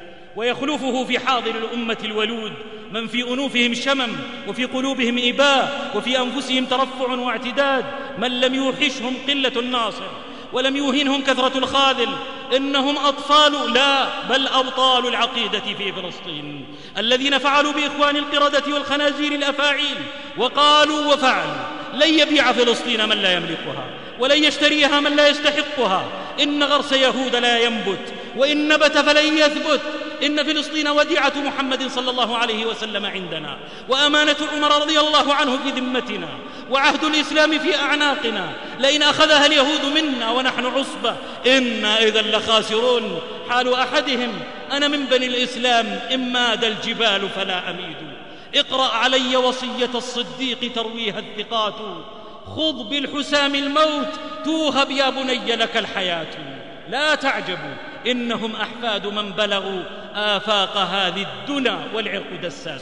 C: ويخلفه في حاضر الأمة الولود من في أنوفهم شمم وفي قلوبهم إباء وفي أنفسهم ترفع واعتداد، من لم يوحشهم قلة الناصر ولم يوهنهم كثرة الخاذل. إنهم أطفال لا بل أبطال العقيدة في فلسطين، الذين فعلوا بإخوان القردة والخنازير الأفاعيل وقالوا وفعلوا. لن يبيع فلسطين من لا يملكها، ولن يشتريها من لا يستحقها. إن غرس يهود لا ينبت، وإن نبت فلن يثبت. إن فلسطين وديعة محمد صلى الله عليه وسلم عندنا، وأمانة عمر رضي الله عنه في ذمتنا، وعهد الإسلام في أعناقنا. لئن أخذها اليهود منا ونحن عصبة إنا إذا لخاسرون. حال أحدهم أنا من بني الإسلام إن ماد الجبال فلا أميد. اقرأ علي وصية الصديق ترويها الثقات، خذ بالحسام الموت توهب يا بني لك الحياة. لا تعجبوا إنهم أحفاد من بلغوا آفاق هذه الدنا والعرق دساس.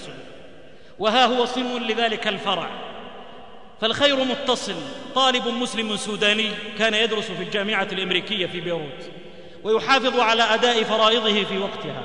C: وها هو صنو لذلك الفرع، فالخير متصل. طالب مسلم سوداني كان يدرس في الجامعة الأمريكية في بيروت ويحافظ على أداء فرائضه في وقتها.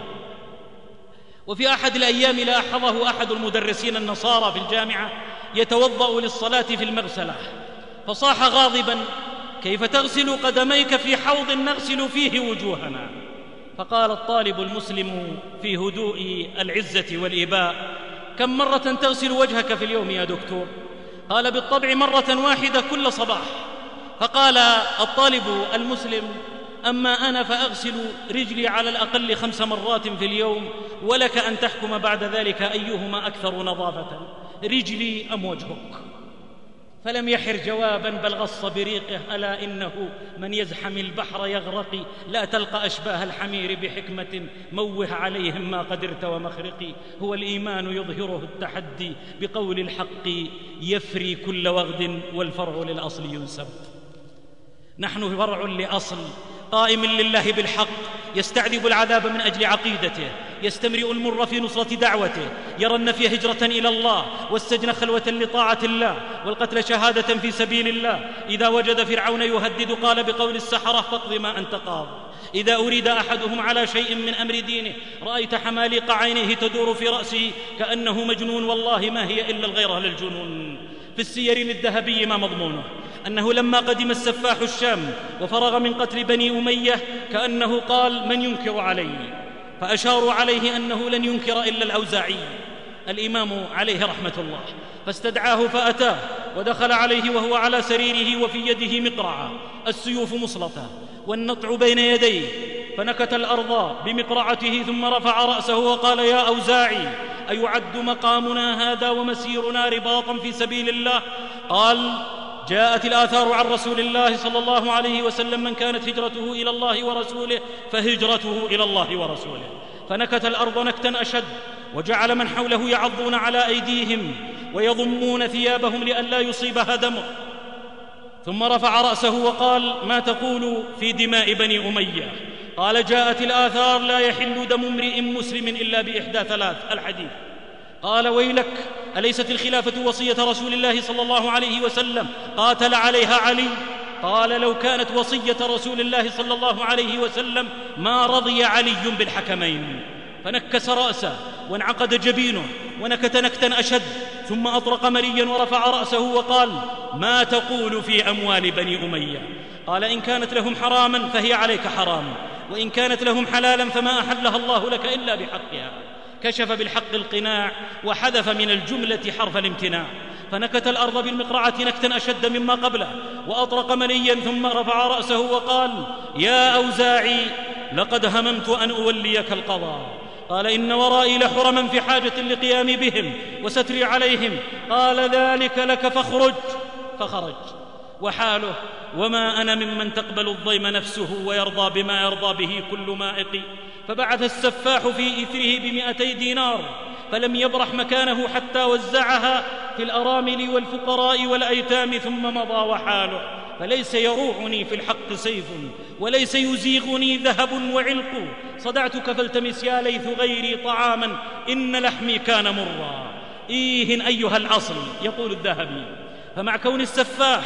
C: وفي أحد الأيام لاحظه أحد المدرسين النصارى في الجامعة يتوضأ للصلاة في المغسلة، فصاح غاضبا كيف تغسل قدميك في حوض نغسل فيه وجوهنا؟ فقال الطالب المسلم في هدوء العزة والإباء كم مرة تغسل وجهك في اليوم يا دكتور؟ قال بالطبع مرة واحدة كل صباح. فقال الطالب المسلم أما أنا فأغسل رجلي على الأقل خمس مرات في اليوم، ولك أن تحكم بعد ذلك أيهما أكثر نظافة، رجلي أم وجهك؟ فلم يحر جوابا بل غص بريقه ألا إنه من يزحم البحر يغرق، لا تلقى أشباه الحمير بحكمة موه عليهم ما قدرت ومخرقي. هو الإيمان يظهره التحدي بقول الحق يفري كل وغد، والفرع للأصل ينسب. نحن فرع لأصل قائم لله بالحق، يستعذب العذاب من أجل عقيدته، يستمرئ المر في نصرة دعوته، يرى النفي هجرة إلى الله، والسجن خلوة لطاعة الله، والقتل شهادة في سبيل الله. إذا وجد فرعون يهدد قال بقول السحرة فاقض ما أنت قاض. إذا أريد أحدهم على شيء من أمر دينه رأيت حماليق عينيه تدور في رأسه كأنه مجنون، والله ما هي إلا الغيرة للجنون. في السير للذهبي ما مضمونه؟ أنه لما قدم السفاح الشام وفرغ من قتل بني أمية كأنه قال: من ينكر علي؟ فأشاروا عليه أنه لن ينكر إلا الأوزاعي الإمام عليه رحمة الله، فاستدعاه فأتاه ودخل عليه وهو على سريره وفي يده مقرعة، السيوف مصلتة والنطع بين يديه، فنكت الأرض بمقرعته ثم رفع رأسه وقال: يا أوزاعي، أيعد مقامنا هذا ومسيرنا رباطا في سبيل الله؟ قال: جاءت الآثار عن رسول الله صلى الله عليه وسلم: من كانت هجرته إلى الله ورسوله فهجرته إلى الله ورسوله. فنكت الأرض نكتا أشد، وجعل من حوله يعضون على أيديهم ويضمون ثيابهم لئلا يصيبها دم، ثم رفع رأسه وقال: ما تقول في دماء بني أمية؟ قال: جاءت الآثار: لا يحل دم امرئ مسلم إلا بإحدى ثلاث، الحديث. قال: ويلك، أليست الخلافة وصية رسول الله صلى الله عليه وسلم قاتل عليها علي؟ قال: لو كانت وصية رسول الله صلى الله عليه وسلم ما رضي علي بالحكمين. فنكس رأسه وانعقد جبينه ونكت نكتا أشد، ثم أطرق مريا ورفع رأسه وقال: ما تقول في أموال بني أمية؟ قال: إن كانت لهم حراما فهي عليك حرام، وإن كانت لهم حلالا فما أحلها الله لك إلا بحقها. كشف بالحق القناع وحذف من الجملة حرف الامتناع، فنكت الأرض بالمقرعة نكتا أشد مما قبله، وأطرق منيا ثم رفع رأسه وقال: يا أوزاعي، لقد هممت أن أوليك القضاء. قال: إن ورائي لحرما في حاجة لقيام بهم وستري عليهم. قال: ذلك لك فاخرج. فخرج، وحاله: وما أنا ممن تقبل الضيم نفسه ويرضى بما يرضى به كل مائق. فبعث السفاح في إثره بمئتي دينار، فلم يبرح مكانه حتى وزعها في الأرامل والفقراء والأيتام، ثم مضى وحاله. فليس يروعني في الحق سيف، وليس يزيغني ذهب وعلق. صدعتك فالتمس يا ليث غيري طعاما، إن لحمي كان مرا. إيه أيها الأصل، يقول الذهبي. فمع كون السفاح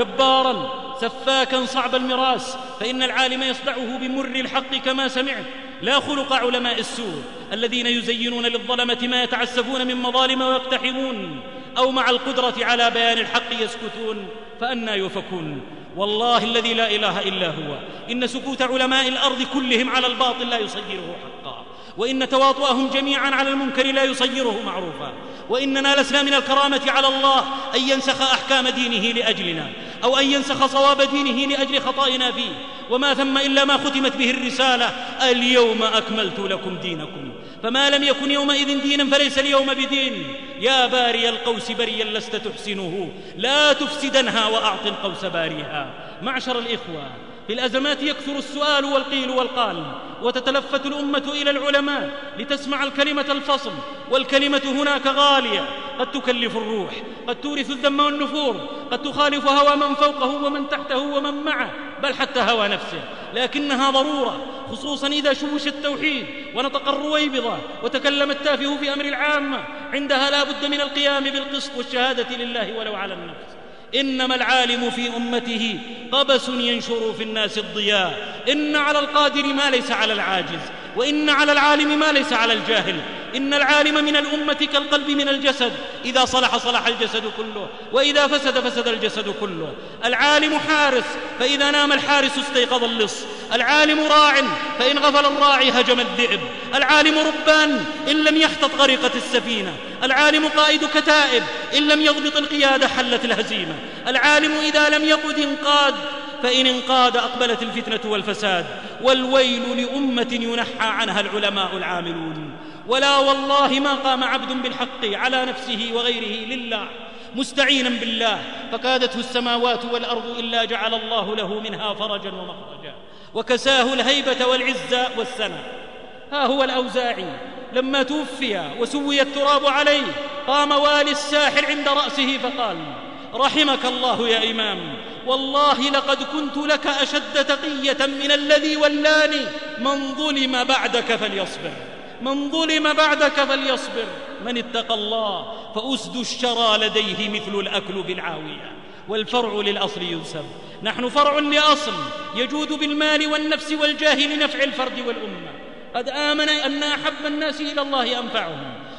C: جبارا سفاكا صعب المراس، فإن العالم يصدعه بمر الحق كما سمعت، لا خلق علماء السوء الذين يزينون للظلمة ما يتعسفون من مظالم ويقتحمون، أو مع القدرة على بيان الحق يسكتون، فأنى يؤفكون. والله الذي لا إله إلا هو، إن سكوت علماء الأرض كلهم على الباطل لا يصيره حقا، وإن تواطؤهم جميعا على المنكر لا يصيره معروفا، وإننا لسنا من الكرامة على الله أن ينسخ أحكام دينه لأجلنا، أو أن ينسخ صواب دينه لأجل خطائنا فيه، وما ثم إلا ما ختمت به الرسالة: اليوم أكملت لكم دينكم. فما لم يكن يومئذ دينا فليس اليوم بدين. يا باري القوس بريا لست تحسنه، لا تفسدنها وأعط القوس باريها. معشر الإخوة، في الأزمات يكثر السؤال والقيل والقال، وتتلفت الأمة إلى العلماء لتسمع الكلمة الفصل، والكلمة هناك غالية، قد تكلف الروح، قد تورث الذم والنفور، قد تخالف هوى من فوقه ومن تحته ومن معه، بل حتى هوى نفسه، لكنها ضرورة، خصوصا إذا شوش التوحيد ونطق الرويبضة وتكلم التافه في أمر العامة. عندها لا بد من القيام بالقسط والشهادة لله ولو على النفس. إنما العالم في أمته قبس ينشر في الناس الضياء. إن على القادر ما ليس على العاجز، وإن على العالم ما ليس على الجاهل. إن العالم من الأمة كالقلب من الجسد، إذا صلح صلح الجسد كله، وإذا فسد فسد الجسد كله. العالم حارس، فإذا نام الحارس استيقظ اللص. العالم راع، فإن غفل الراعي هجم الذئب. العالم ربان، إن لم يحتط غرقت السفينة. العالم قائد كتائب، إن لم يضبط القيادة حلت الهزيمة. العالم إذا لم يقد انقاد، فإن انقاد أقبلت الفتنة والفساد. والويل لأمة ينحى عنها العلماء العاملون. ولا والله ما قام عبد بالحق على نفسه وغيره لله مستعينا بالله فكادته السماوات والأرض إلا جعل الله له منها فرجا ومخرجا، وكساه الهيبة والعزة والسنة. ها هو الأوزاعي لما توفي وسوي التراب عليه، قام والي الساحر عند رأسه فقال: رحمك الله يا إمام، والله لقد كنت لك أشد تقية من الذي ولاني. من ظلم بعدك فليصبر، من ظلم بعدك فليصبر. من اتقى الله فأسد الشرى لديه مثل الأكل بالعاوية. والفرع للأصل ينسب. نحن فرع لأصل يجود بالمال والنفس والجاه لنفع الفرد والأمة. قد آمن أن أحب الناس إلى الله أنفعهم،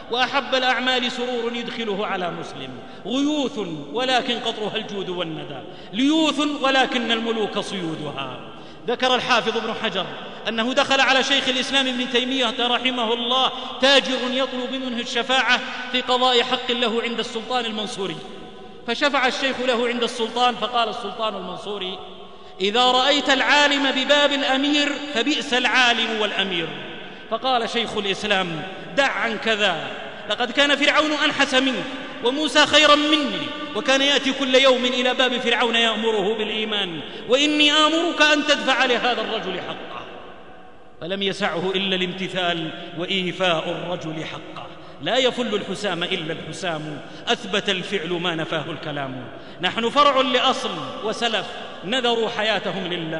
C: وأحب الأعمال سرور يدخله على مسلم. غيوث ولكن قطرها الجود والندى، ليوث ولكن الملوك صيودها. ذكر الحافظ ابن حجر أنه دخل على شيخ الإسلام ابن تيمية رحمه الله تاجر يطلب منه الشفاعة في قضاء حق له عند السلطان المنصوري، فشفع الشيخ له عند السلطان، فقال السلطان المنصوري: إذا رأيت العالم بباب الأمير فبئس العالم والأمير. فقال شيخ الإسلام: دع عن كذا، لقد كان فرعون أنحس منك وموسى خيرا مني، وكان يأتي كل يوم إلى باب فرعون يأمره بالإيمان، وإني آمرك أن تدفع لهذا الرجل حقه. فلم يسعه إلا الامتثال وإيفاء الرجل حقه. لا يفل الحسام إلا الحسام، أثبت الفعل ما نفاه الكلام. نحن فرع لأصل وسلف نذروا حياتهم لله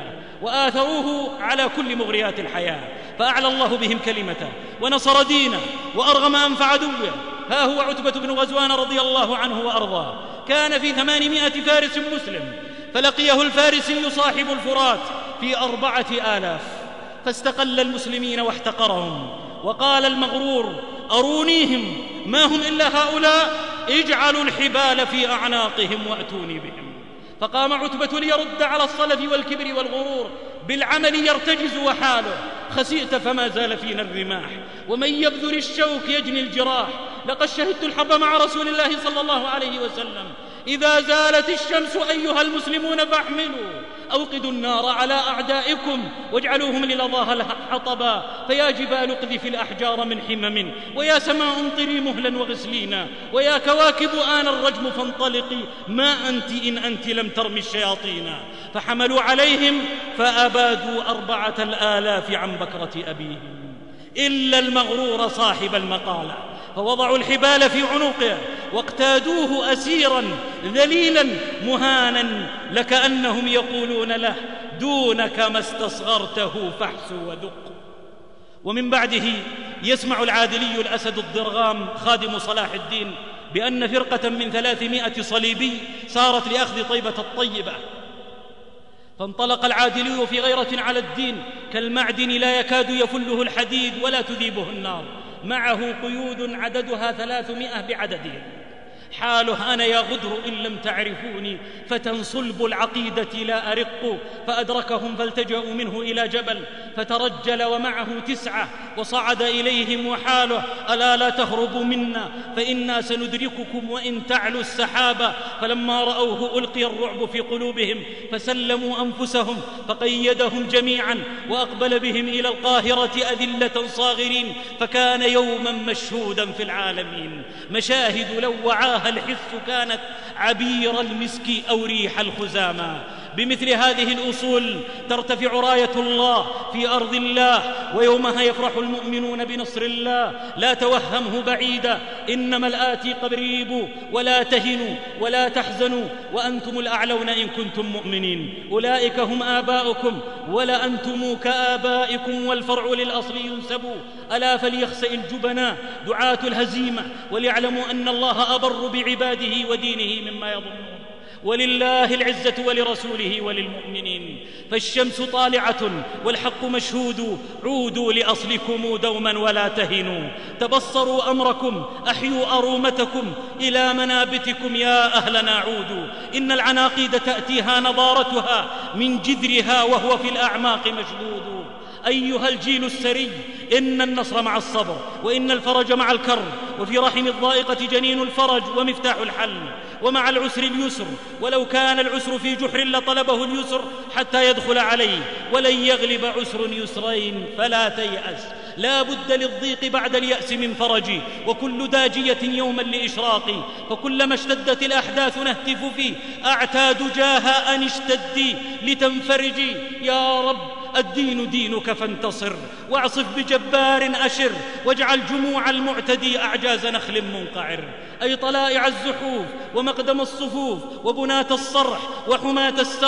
C: وآثروه على كل مغريات الحياة، فأعلى الله بهم كلمته ونصر دينه وأرغم أنف عدوه. ها هو عتبة بن غزوان رضي الله عنه وأرضاه، كان في ثمانمائة فارس مسلم، فلقيه الفارسي صاحب الفرات في أربعة آلاف، فاستقل المسلمين واحتقرهم، وقال المغرور: أرونيهم ما هم إلا هؤلاء، اجعلوا الحبال في أعناقهم وأتوني بهم. فقام عتبة ليرد على الصلف والكبر والغرور، بالعمل يرتجز وحاله: خسئت فما زال فينا الرماح، ومن يبذل الشوك يجني الجراح. لقد شهدت الحرب مع رسول الله صلى الله عليه وسلم، إذا زالت الشمس أيها المسلمون فاحملوا، أوقدوا النار على أعدائكم واجعلوهم للظاها حطبا، فيا جبال اقذفي الأحجار من حمم، ويا سماء امطري مهلا وغسلينا، ويا كواكب آن الرجم فانطلقي، ما أنت إن أنت لم ترمي الشياطين. فحملوا عليهم فأبادوا أربعة الآلاف عن بكرة أبيهم، إلا المغرور صاحب المقالة، فوضعوا الحبال في عنقه واقتادوه أسيرا ذليلا مهانا، لكأنهم يقولون له: دونك ما استصغرته فاحس وذق. ومن بعده يسمع العادلي الأسد الضرغام خادم صلاح الدين بأن فرقة من ثلاثمائة صليبي سارت لأخذ طيبة الطيبة، فانطلق العادلي في غيرة على الدين كالمعدن لا يكاد يفله الحديد ولا تذيبه النار، معه قيود عددها ثلاثمائة بعددهم. حاله: أنا يا غدر إن لم تعرفوني فتى صلب العقيدة لا أرق. فأدركهم فالتجأوا منه إلى جبل فترجل ومعه تسعة وصعد إليهم وحاله: ألا لا تهربوا منا فإنا سندرككم وإن تعلوا السحابة. فلما رأوه ألقي الرعب في قلوبهم فسلموا أنفسهم، فقيدهم جميعا وأقبل بهم إلى القاهرة أذلة صاغرين. فكان يوما مشهودا في العالمين، مشاهد لو وعاها الحس كانت عبير المسك أو ريح الخزامى. بمثل هذه الأصول ترتفع راية الله في أرض الله، ويومها يفرح المؤمنون بنصر الله. لا توهمه بعيدا، إنما الآتي قريب. ولا تهنوا ولا تحزنوا وأنتم الأعلون إن كنتم مؤمنين. أولئك هم آباؤكم ولا أنتم كآبائكم، والفرع للأصل ينسب. ألا فليخسئ الجبناء دعاة الهزيمة، وليعلموا أن الله أبر بعباده ودينه مما يظنون. ولله العزة ولرسوله وللمؤمنين. فالشمس طالعة والحق مشهود، عودوا لأصلكم دوما ولا تهنوا. تبصروا أمركم، أحيوا أرومتكم، إلى منابتكم يا أهلنا عودوا. إن العناقيد تأتيها نضارتها من جذرها وهو في الأعماق مشدود. أيها الجيل السري، إن النصر مع الصبر، وإن الفرج مع الكرب، وفي رحم الضائقة جنين الفرج ومفتاح الحل، ومع العسر اليسر، ولو كان العسر في جحر لطلبه اليسر حتى يدخل عليه، ولن يغلب عسر يسرين فلا تيأس. لا بد للضيق بعد اليأس من فرج، وكل داجية يوما لإشراقي. فكلما اشتدت الأحداث نهتف فيه: أعتاد جاها أن اشتدي لتنفرجي. يا رب الدين دينك فانتصر، واعصف بجبار أشر، واجعل جموع المعتدي أعجاز نخل منقعر. أي طلائع الزحوف ومقدم الصفوف وبناة الصرح وحماة السرح،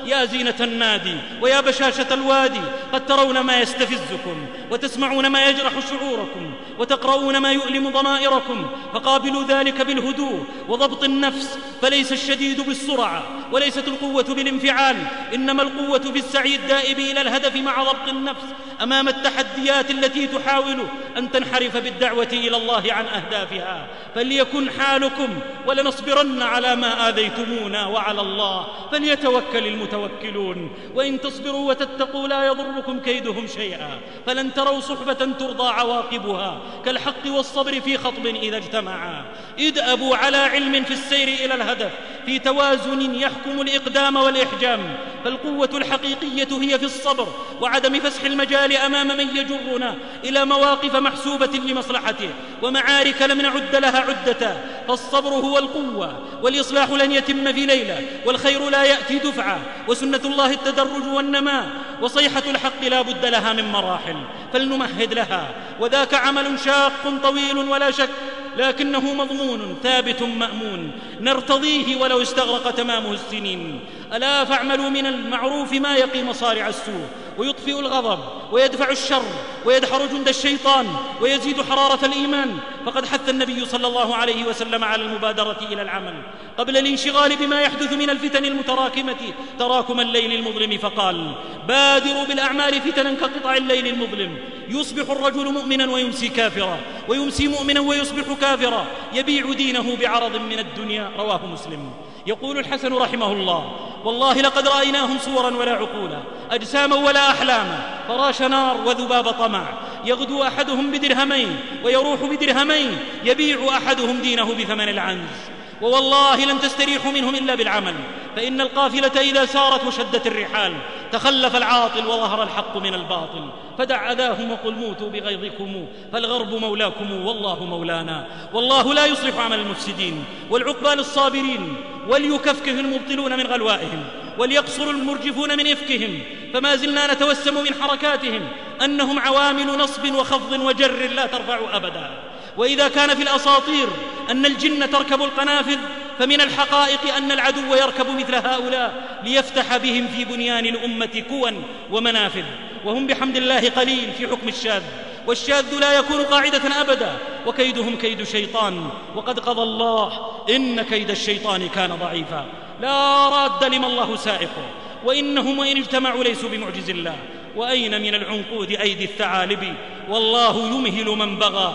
C: يا زينة النادي ويا بشاشة الوادي، قد ترون ما يستفزكم وتسمعون ما يجرح شعوركم وتقرؤون ما يؤلم ضمائركم، فقابلوا ذلك بالهدوء وضبط النفس، فليس الشديد بالسرعة وليست القوة بالانفعال، إنما القوة بالسعي الدائب إلى الهدف مع ضبط النفس أمام التحديات التي تحاول أن تنحرف بالدعوة إلى الله عن أهدافها. فليكن حالكم ولنصبرن على ما آذيتمونا وعلى الله فليتوكل المتوكلون، وإن تصبروا وتتقوا لا يضركم كيدهم شيئا، فلن تروا صحبة ترضى عواقبها كالحق والصبر في خطب إذا اجتمعا. ادأبوا على علم في السير إلى الهدف، في توازن يحكم الإقدام والإحجام، فالقوة الحقيقية هي في الصبر وعدم فسح المجال أمام من يجرنا إلى مواقف محسوبة لمصلحته ومعارك لم نعد لها عدة. فالصبر هو القوة، والإصلاح لن يتم في ليلة، والخير لا يأتي دفعة، وسنة الله التدرج والنماء، وصيحة الحق لا بد لها من مراحل فلنمهد لها، وذاك عمل شاق طويل ولا شك، لكنه مضمون ثابت مأمون نرتضيه ولو استغرق تمامه السنين. ألا فاعملوا من المعروف ما يقي مصارع السوء ويطفئ الغضب ويدفع الشر ويدحر جند الشيطان ويزيد حرارة الإيمان. فقد حث النبي صلى الله عليه وسلم على المبادرة إلى العمل قبل الانشغال بما يحدث من الفتن المتراكمة تراكم الليل المظلم، فقال: بادروا بالأعمال فتنا كقطع الليل المظلم، يصبح الرجل مؤمنا ويمسي كافرا، ويمسي مؤمنا ويصبح كافرا، يبيع دينه بعرض من الدنيا. رواه مسلم. يقول الحسن رحمه الله: والله لقد رأيناهم صورا ولا عقولا، أجساما ولا أحلاما، فراش نار وذباب طمع، يغدو أحدهم بدرهمين ويروح بدرهمين، يبيع أحدهم دينه بثمن العنز، ووالله لن تستريحوا منهم إلا بالعمل، فإن القافلة إذا سارت وشدت الرحال تخلف العاطل وظهر الحق من الباطل، فدع أذاهم وقل موتوا بغيظكم فالغرب مولاكم والله مولانا. والله لا يصلح عمل المفسدين، والعقبى للصابرين، وليكفكف المبطلون من غلوائهم، وليقصر المرجفون من إفكهم، فما زلنا نتوسم من حركاتهم أنهم عوامل نصب وخفض وجر لا ترفع أبدا. وإذا كان في الأساطير أن الجن تركب القنافذ، فمن الحقائق أن العدو يركب مثل هؤلاء ليفتح بهم في بنيان الأمة كوا ومنافذ، وهم بحمد الله قليل في حكم الشاذ، والشاذ لا يكون قاعدة أبدا، وكيدهم كيد شيطان، وقد قضى الله إن كيد الشيطان كان ضعيفا. لا راد لما الله سائقه، وإنهم وإن اجتمعوا ليسوا بمعجز الله. وأين من العنقود أيدي الثعالب، والله يمهل من بغى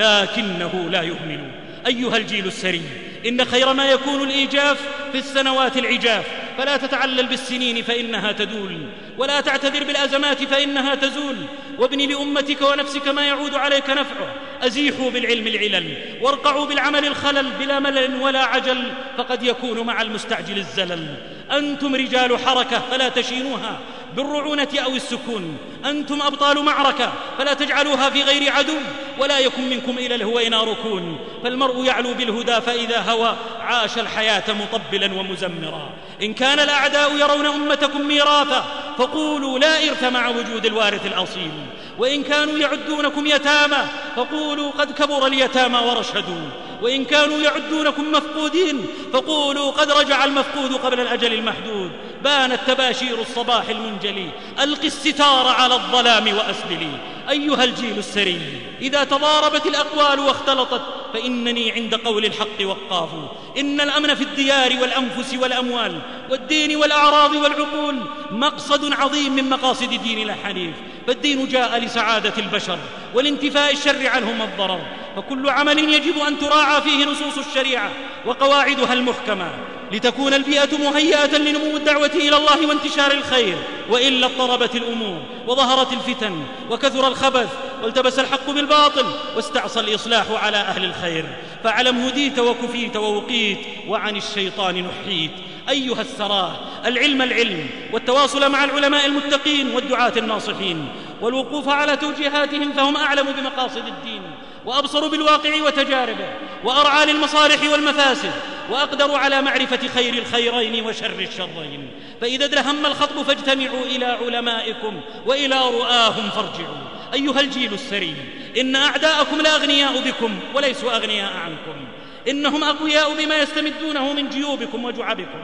C: لكنه لا يهمل. أيها الجيل السري، إن خير ما يكون الإيجاف في السنوات العجاف، فلا تتعلل بالسنين فإنها تدول، ولا تعتذر بالأزمات فإنها تزول، وابن لأمتك ونفسك ما يعود عليك نفعه. أزيحوا بالعلم العلل، وارقعوا بالعمل الخلل بلا ملل ولا عجل، فقد يكون مع المستعجل الزلل. أنتم رجال حركة فلا تشينوها بالرعونة أو السكون، أنتم أبطال معركة فلا تجعلوها في غير عدو، ولا يكن منكم إلى الهوين ركون، فالمرء يعلو بالهدى فإذا هوى عاش الحياة مطبلا ومزمرا. إن كان الأعداء يرون أمتكم ميراثا فقولوا لا إرث مع وجود الوارث الأصيل، وإن كانوا يعدونكم يتامى فقولوا قد كبر اليتامى ورشدوا، وإن كانوا يعدونكم مفقودين فقولوا قد رجع المفقود قبل الأجل المحدود. بانت تباشير الصباح المنجلي، ألق الستار على الظلام وأسبلي. أيها الجيل السري، إذا تضاربت الأقوال واختلطت فإنني عند قول الحق وقاف. إن الأمن في الديار والأنفس والأموال والدين والأعراض والعقول مقصد عظيم من مقاصد ديننا الحنيف، فالدين جاء لسعادة البشر والانتفاء الشر عنهم الضرر، فكل عمل يجب أن تراعى فيه نصوص الشريعة وقواعدها المحكمة لتكون البيئة مهيئة لنمو الدعوة إلى الله وانتشار الخير، وإلا اضطربت الأمور وظهرت الفتن وكثر الخبث والتبس الحق بالباطل واستعصى الإصلاح على أهل الخير. فاعلم هديت وكفيت ووقيت وعن الشيطان نحيت. أيها الثراء، العلم العلم، والتواصل مع العلماء المتقين والدعاة الناصحين، والوقوف على توجيهاتهم، فهم أعلم بمقاصد الدين وأبصر بالواقع وتجاربه، وأرعى للمصالح والمفاسد، وأقدر على معرفة خير الخيرين وشر الشرين. فإذا ادلهم الخطب فاجتمعوا إلى علمائكم وإلى رؤاهم فارجعوا. أيها الجيل السري، إن أعداءكم لأغنياء بكم وليسوا أغنياء عنكم، إنهم أقوياء بما يستمدونه من جيوبكم وجعبكم،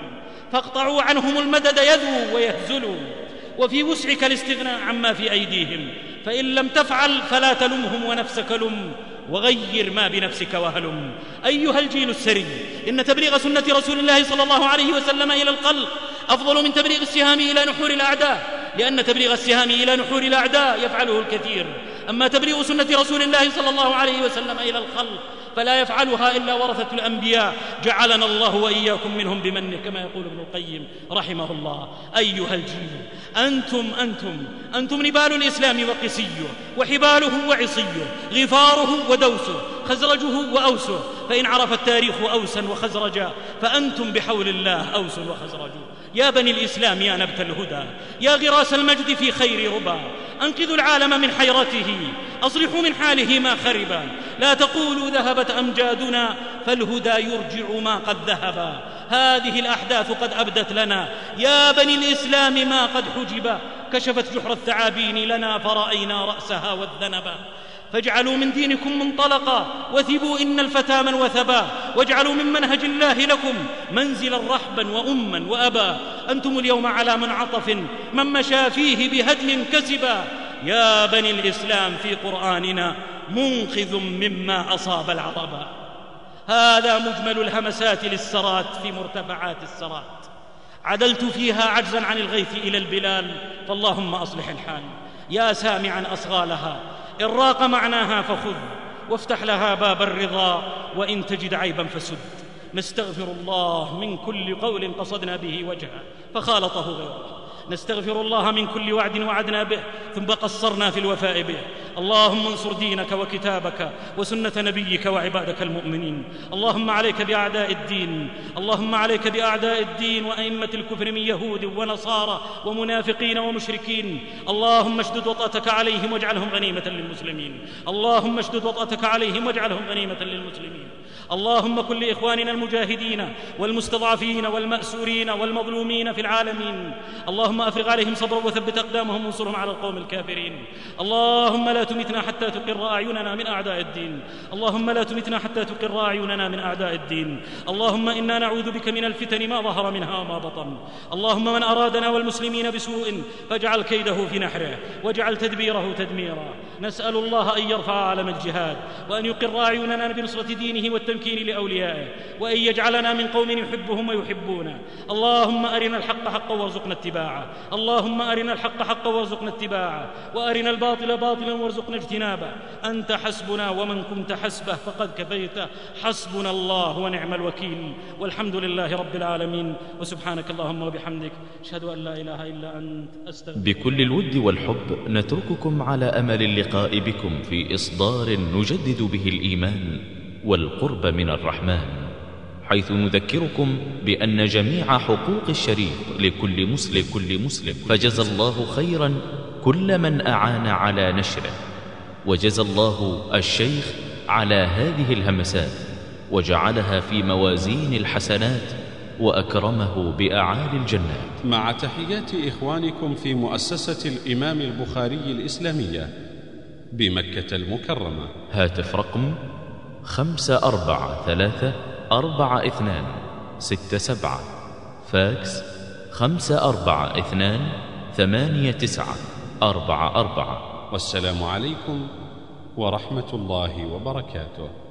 C: فاقطعوا عنهم المدد يذووا ويهزلوا، وفي وسعك الاستغناء عما في أيديهم، فإن لم تفعل فلا تلمهم ونفسك لم، وغير ما بنفسك وهلم. أيها الجيل السري، إن تبليغ سنة رسول الله صلى الله عليه وسلم إلى الخلق أفضل من تبليغ السهام إلى نحور الأعداء، لأن تبليغ السهام إلى نحور الأعداء يفعله الكثير، أما تبليغ سنة رسول الله صلى الله عليه وسلم إلى الخلق فلا يفعلها إلا ورثة الأنبياء، جعلنا الله وإياكم منهم بمنه، كما يقول ابن القيم رحمه الله. أيها الجيل، أنتم أنتم أنتم نبال الإسلام وقسيه، وحباله وعصيه، غفاره ودوسه، خزرجه وأوسه، فإن عرف التاريخ أوسا وخزرجا فأنتم بحول الله أوس وخزرج. يا بني الإسلام، يا نبت الهدى، يا غراس المجد في خير ربا، أنقذوا العالم من حيرته، أصلحوا من حاله ما خربا، لا تقولوا ذهبت أمجادنا، فالهدى يرجع ما قد ذهبا. هذه الأحداث قد أبدت لنا يا بني الإسلام ما قد حجبا، كشفت جحر الثعابين لنا فرأينا رأسها والذنبا. فاجعلوا من دينكم منطلقا، وثبوا إن الفتى من وثبا، واجعلوا من منهج الله لكم منزلا رحبا وأما وأبا. أنتم اليوم على منعطف من مشى فيه بهدي كسبا. يا بني الإسلام، في قرآننا منقذ مما أصاب العربا. هذا مجمل الهمسات للسرات في مرتفعات السرات، عدلت فيها عجزا عن الغيث إلى البلال، فاللهم أصلح الحال. يا سامعا أصغالها، إن راق معناها فخذ، وافتح لها باب الرضا، وإن تجد عيبا فسد. نستغفر الله من كل قول قصدنا به وجهه فخالطه غيره، نستغفر الله من كل وعد وعدنا به ثم قصرنا في الوفاء به. اللهم انصر دينك وكتابك وسنة نبيك وعبادك المؤمنين. اللهم عليك بأعداء الدين، اللهم عليك بأعداء الدين وأئمة الكفر من يهود ونصارى ومنافقين ومشركين. اللهم اشدد وطأتك عليهم واجعلهم غنيمة للمسلمين. اللهم اشدد وطأتك عليهم واجعلهم غنيمة للمسلمين. اللهم كن لإخواننا المجاهدين والمستضعفين والمأسورين والمظلومين في العالمين. اللهم أفرغ عليهم صبرا وثبت أقدامهم وانصرهم على القوم الكافرين. اللهم لا تمتنا حتى تقر أعيننا من أعداء الدين. اللهم لا تمتنا حتى تقر أعيننا من أعداء الدين. اللهم إنا نعوذ بك من الفتن ما ظهر منها وما بطن. اللهم من أرادنا والمسلمين بسوء فاجعل كيده في نحره واجعل تدبيره تدميرا. نسأل الله أن يرفع عالم الجهاد، وأن يقر أعيننا بنصرة دينه والتمكين لأوليائه، وأن يجعلنا من قوم يحبهم ويحبونه. اللهم أرنا الحق حقا وارزقنا اتباعه. اللهم أرنا الحق حقا وارزقنا اتباعه، وأرنا الباطل باطلا وارزقنا اجتنابه. أنت حسبنا ومن كنت حسبه فقد كفيته. حسبنا الله ونعم الوكيل، والحمد لله رب العالمين. وسبحانك اللهم وبحمدك، أشهد أن لا إله إلا أنت، أستغفرك.
B: بكل الود والحب نترككم على أمل اللقاء بكم في إصدار نجدد به الإيمان والقرب من الرحمن، حيث نذكركم بأن جميع حقوق الشريف لكل مسلم كل مسلم فجزى الله خيرا كل من أعان على نشره، وجزى الله الشيخ على هذه الهمسات وجعلها في موازين الحسنات وأكرمه بأعالي الجنات.
A: مع تحيات إخوانكم في مؤسسة الإمام البخاري الإسلامية بمكة المكرمة.
B: هاتف رقم خمسة أربعة ثلاثة أربعة اثنان ستة سبعة، فاكس خمسة أربعة اثنان ثمانية تسعة أربعة أربعة.
A: والسلام عليكم ورحمة الله وبركاته.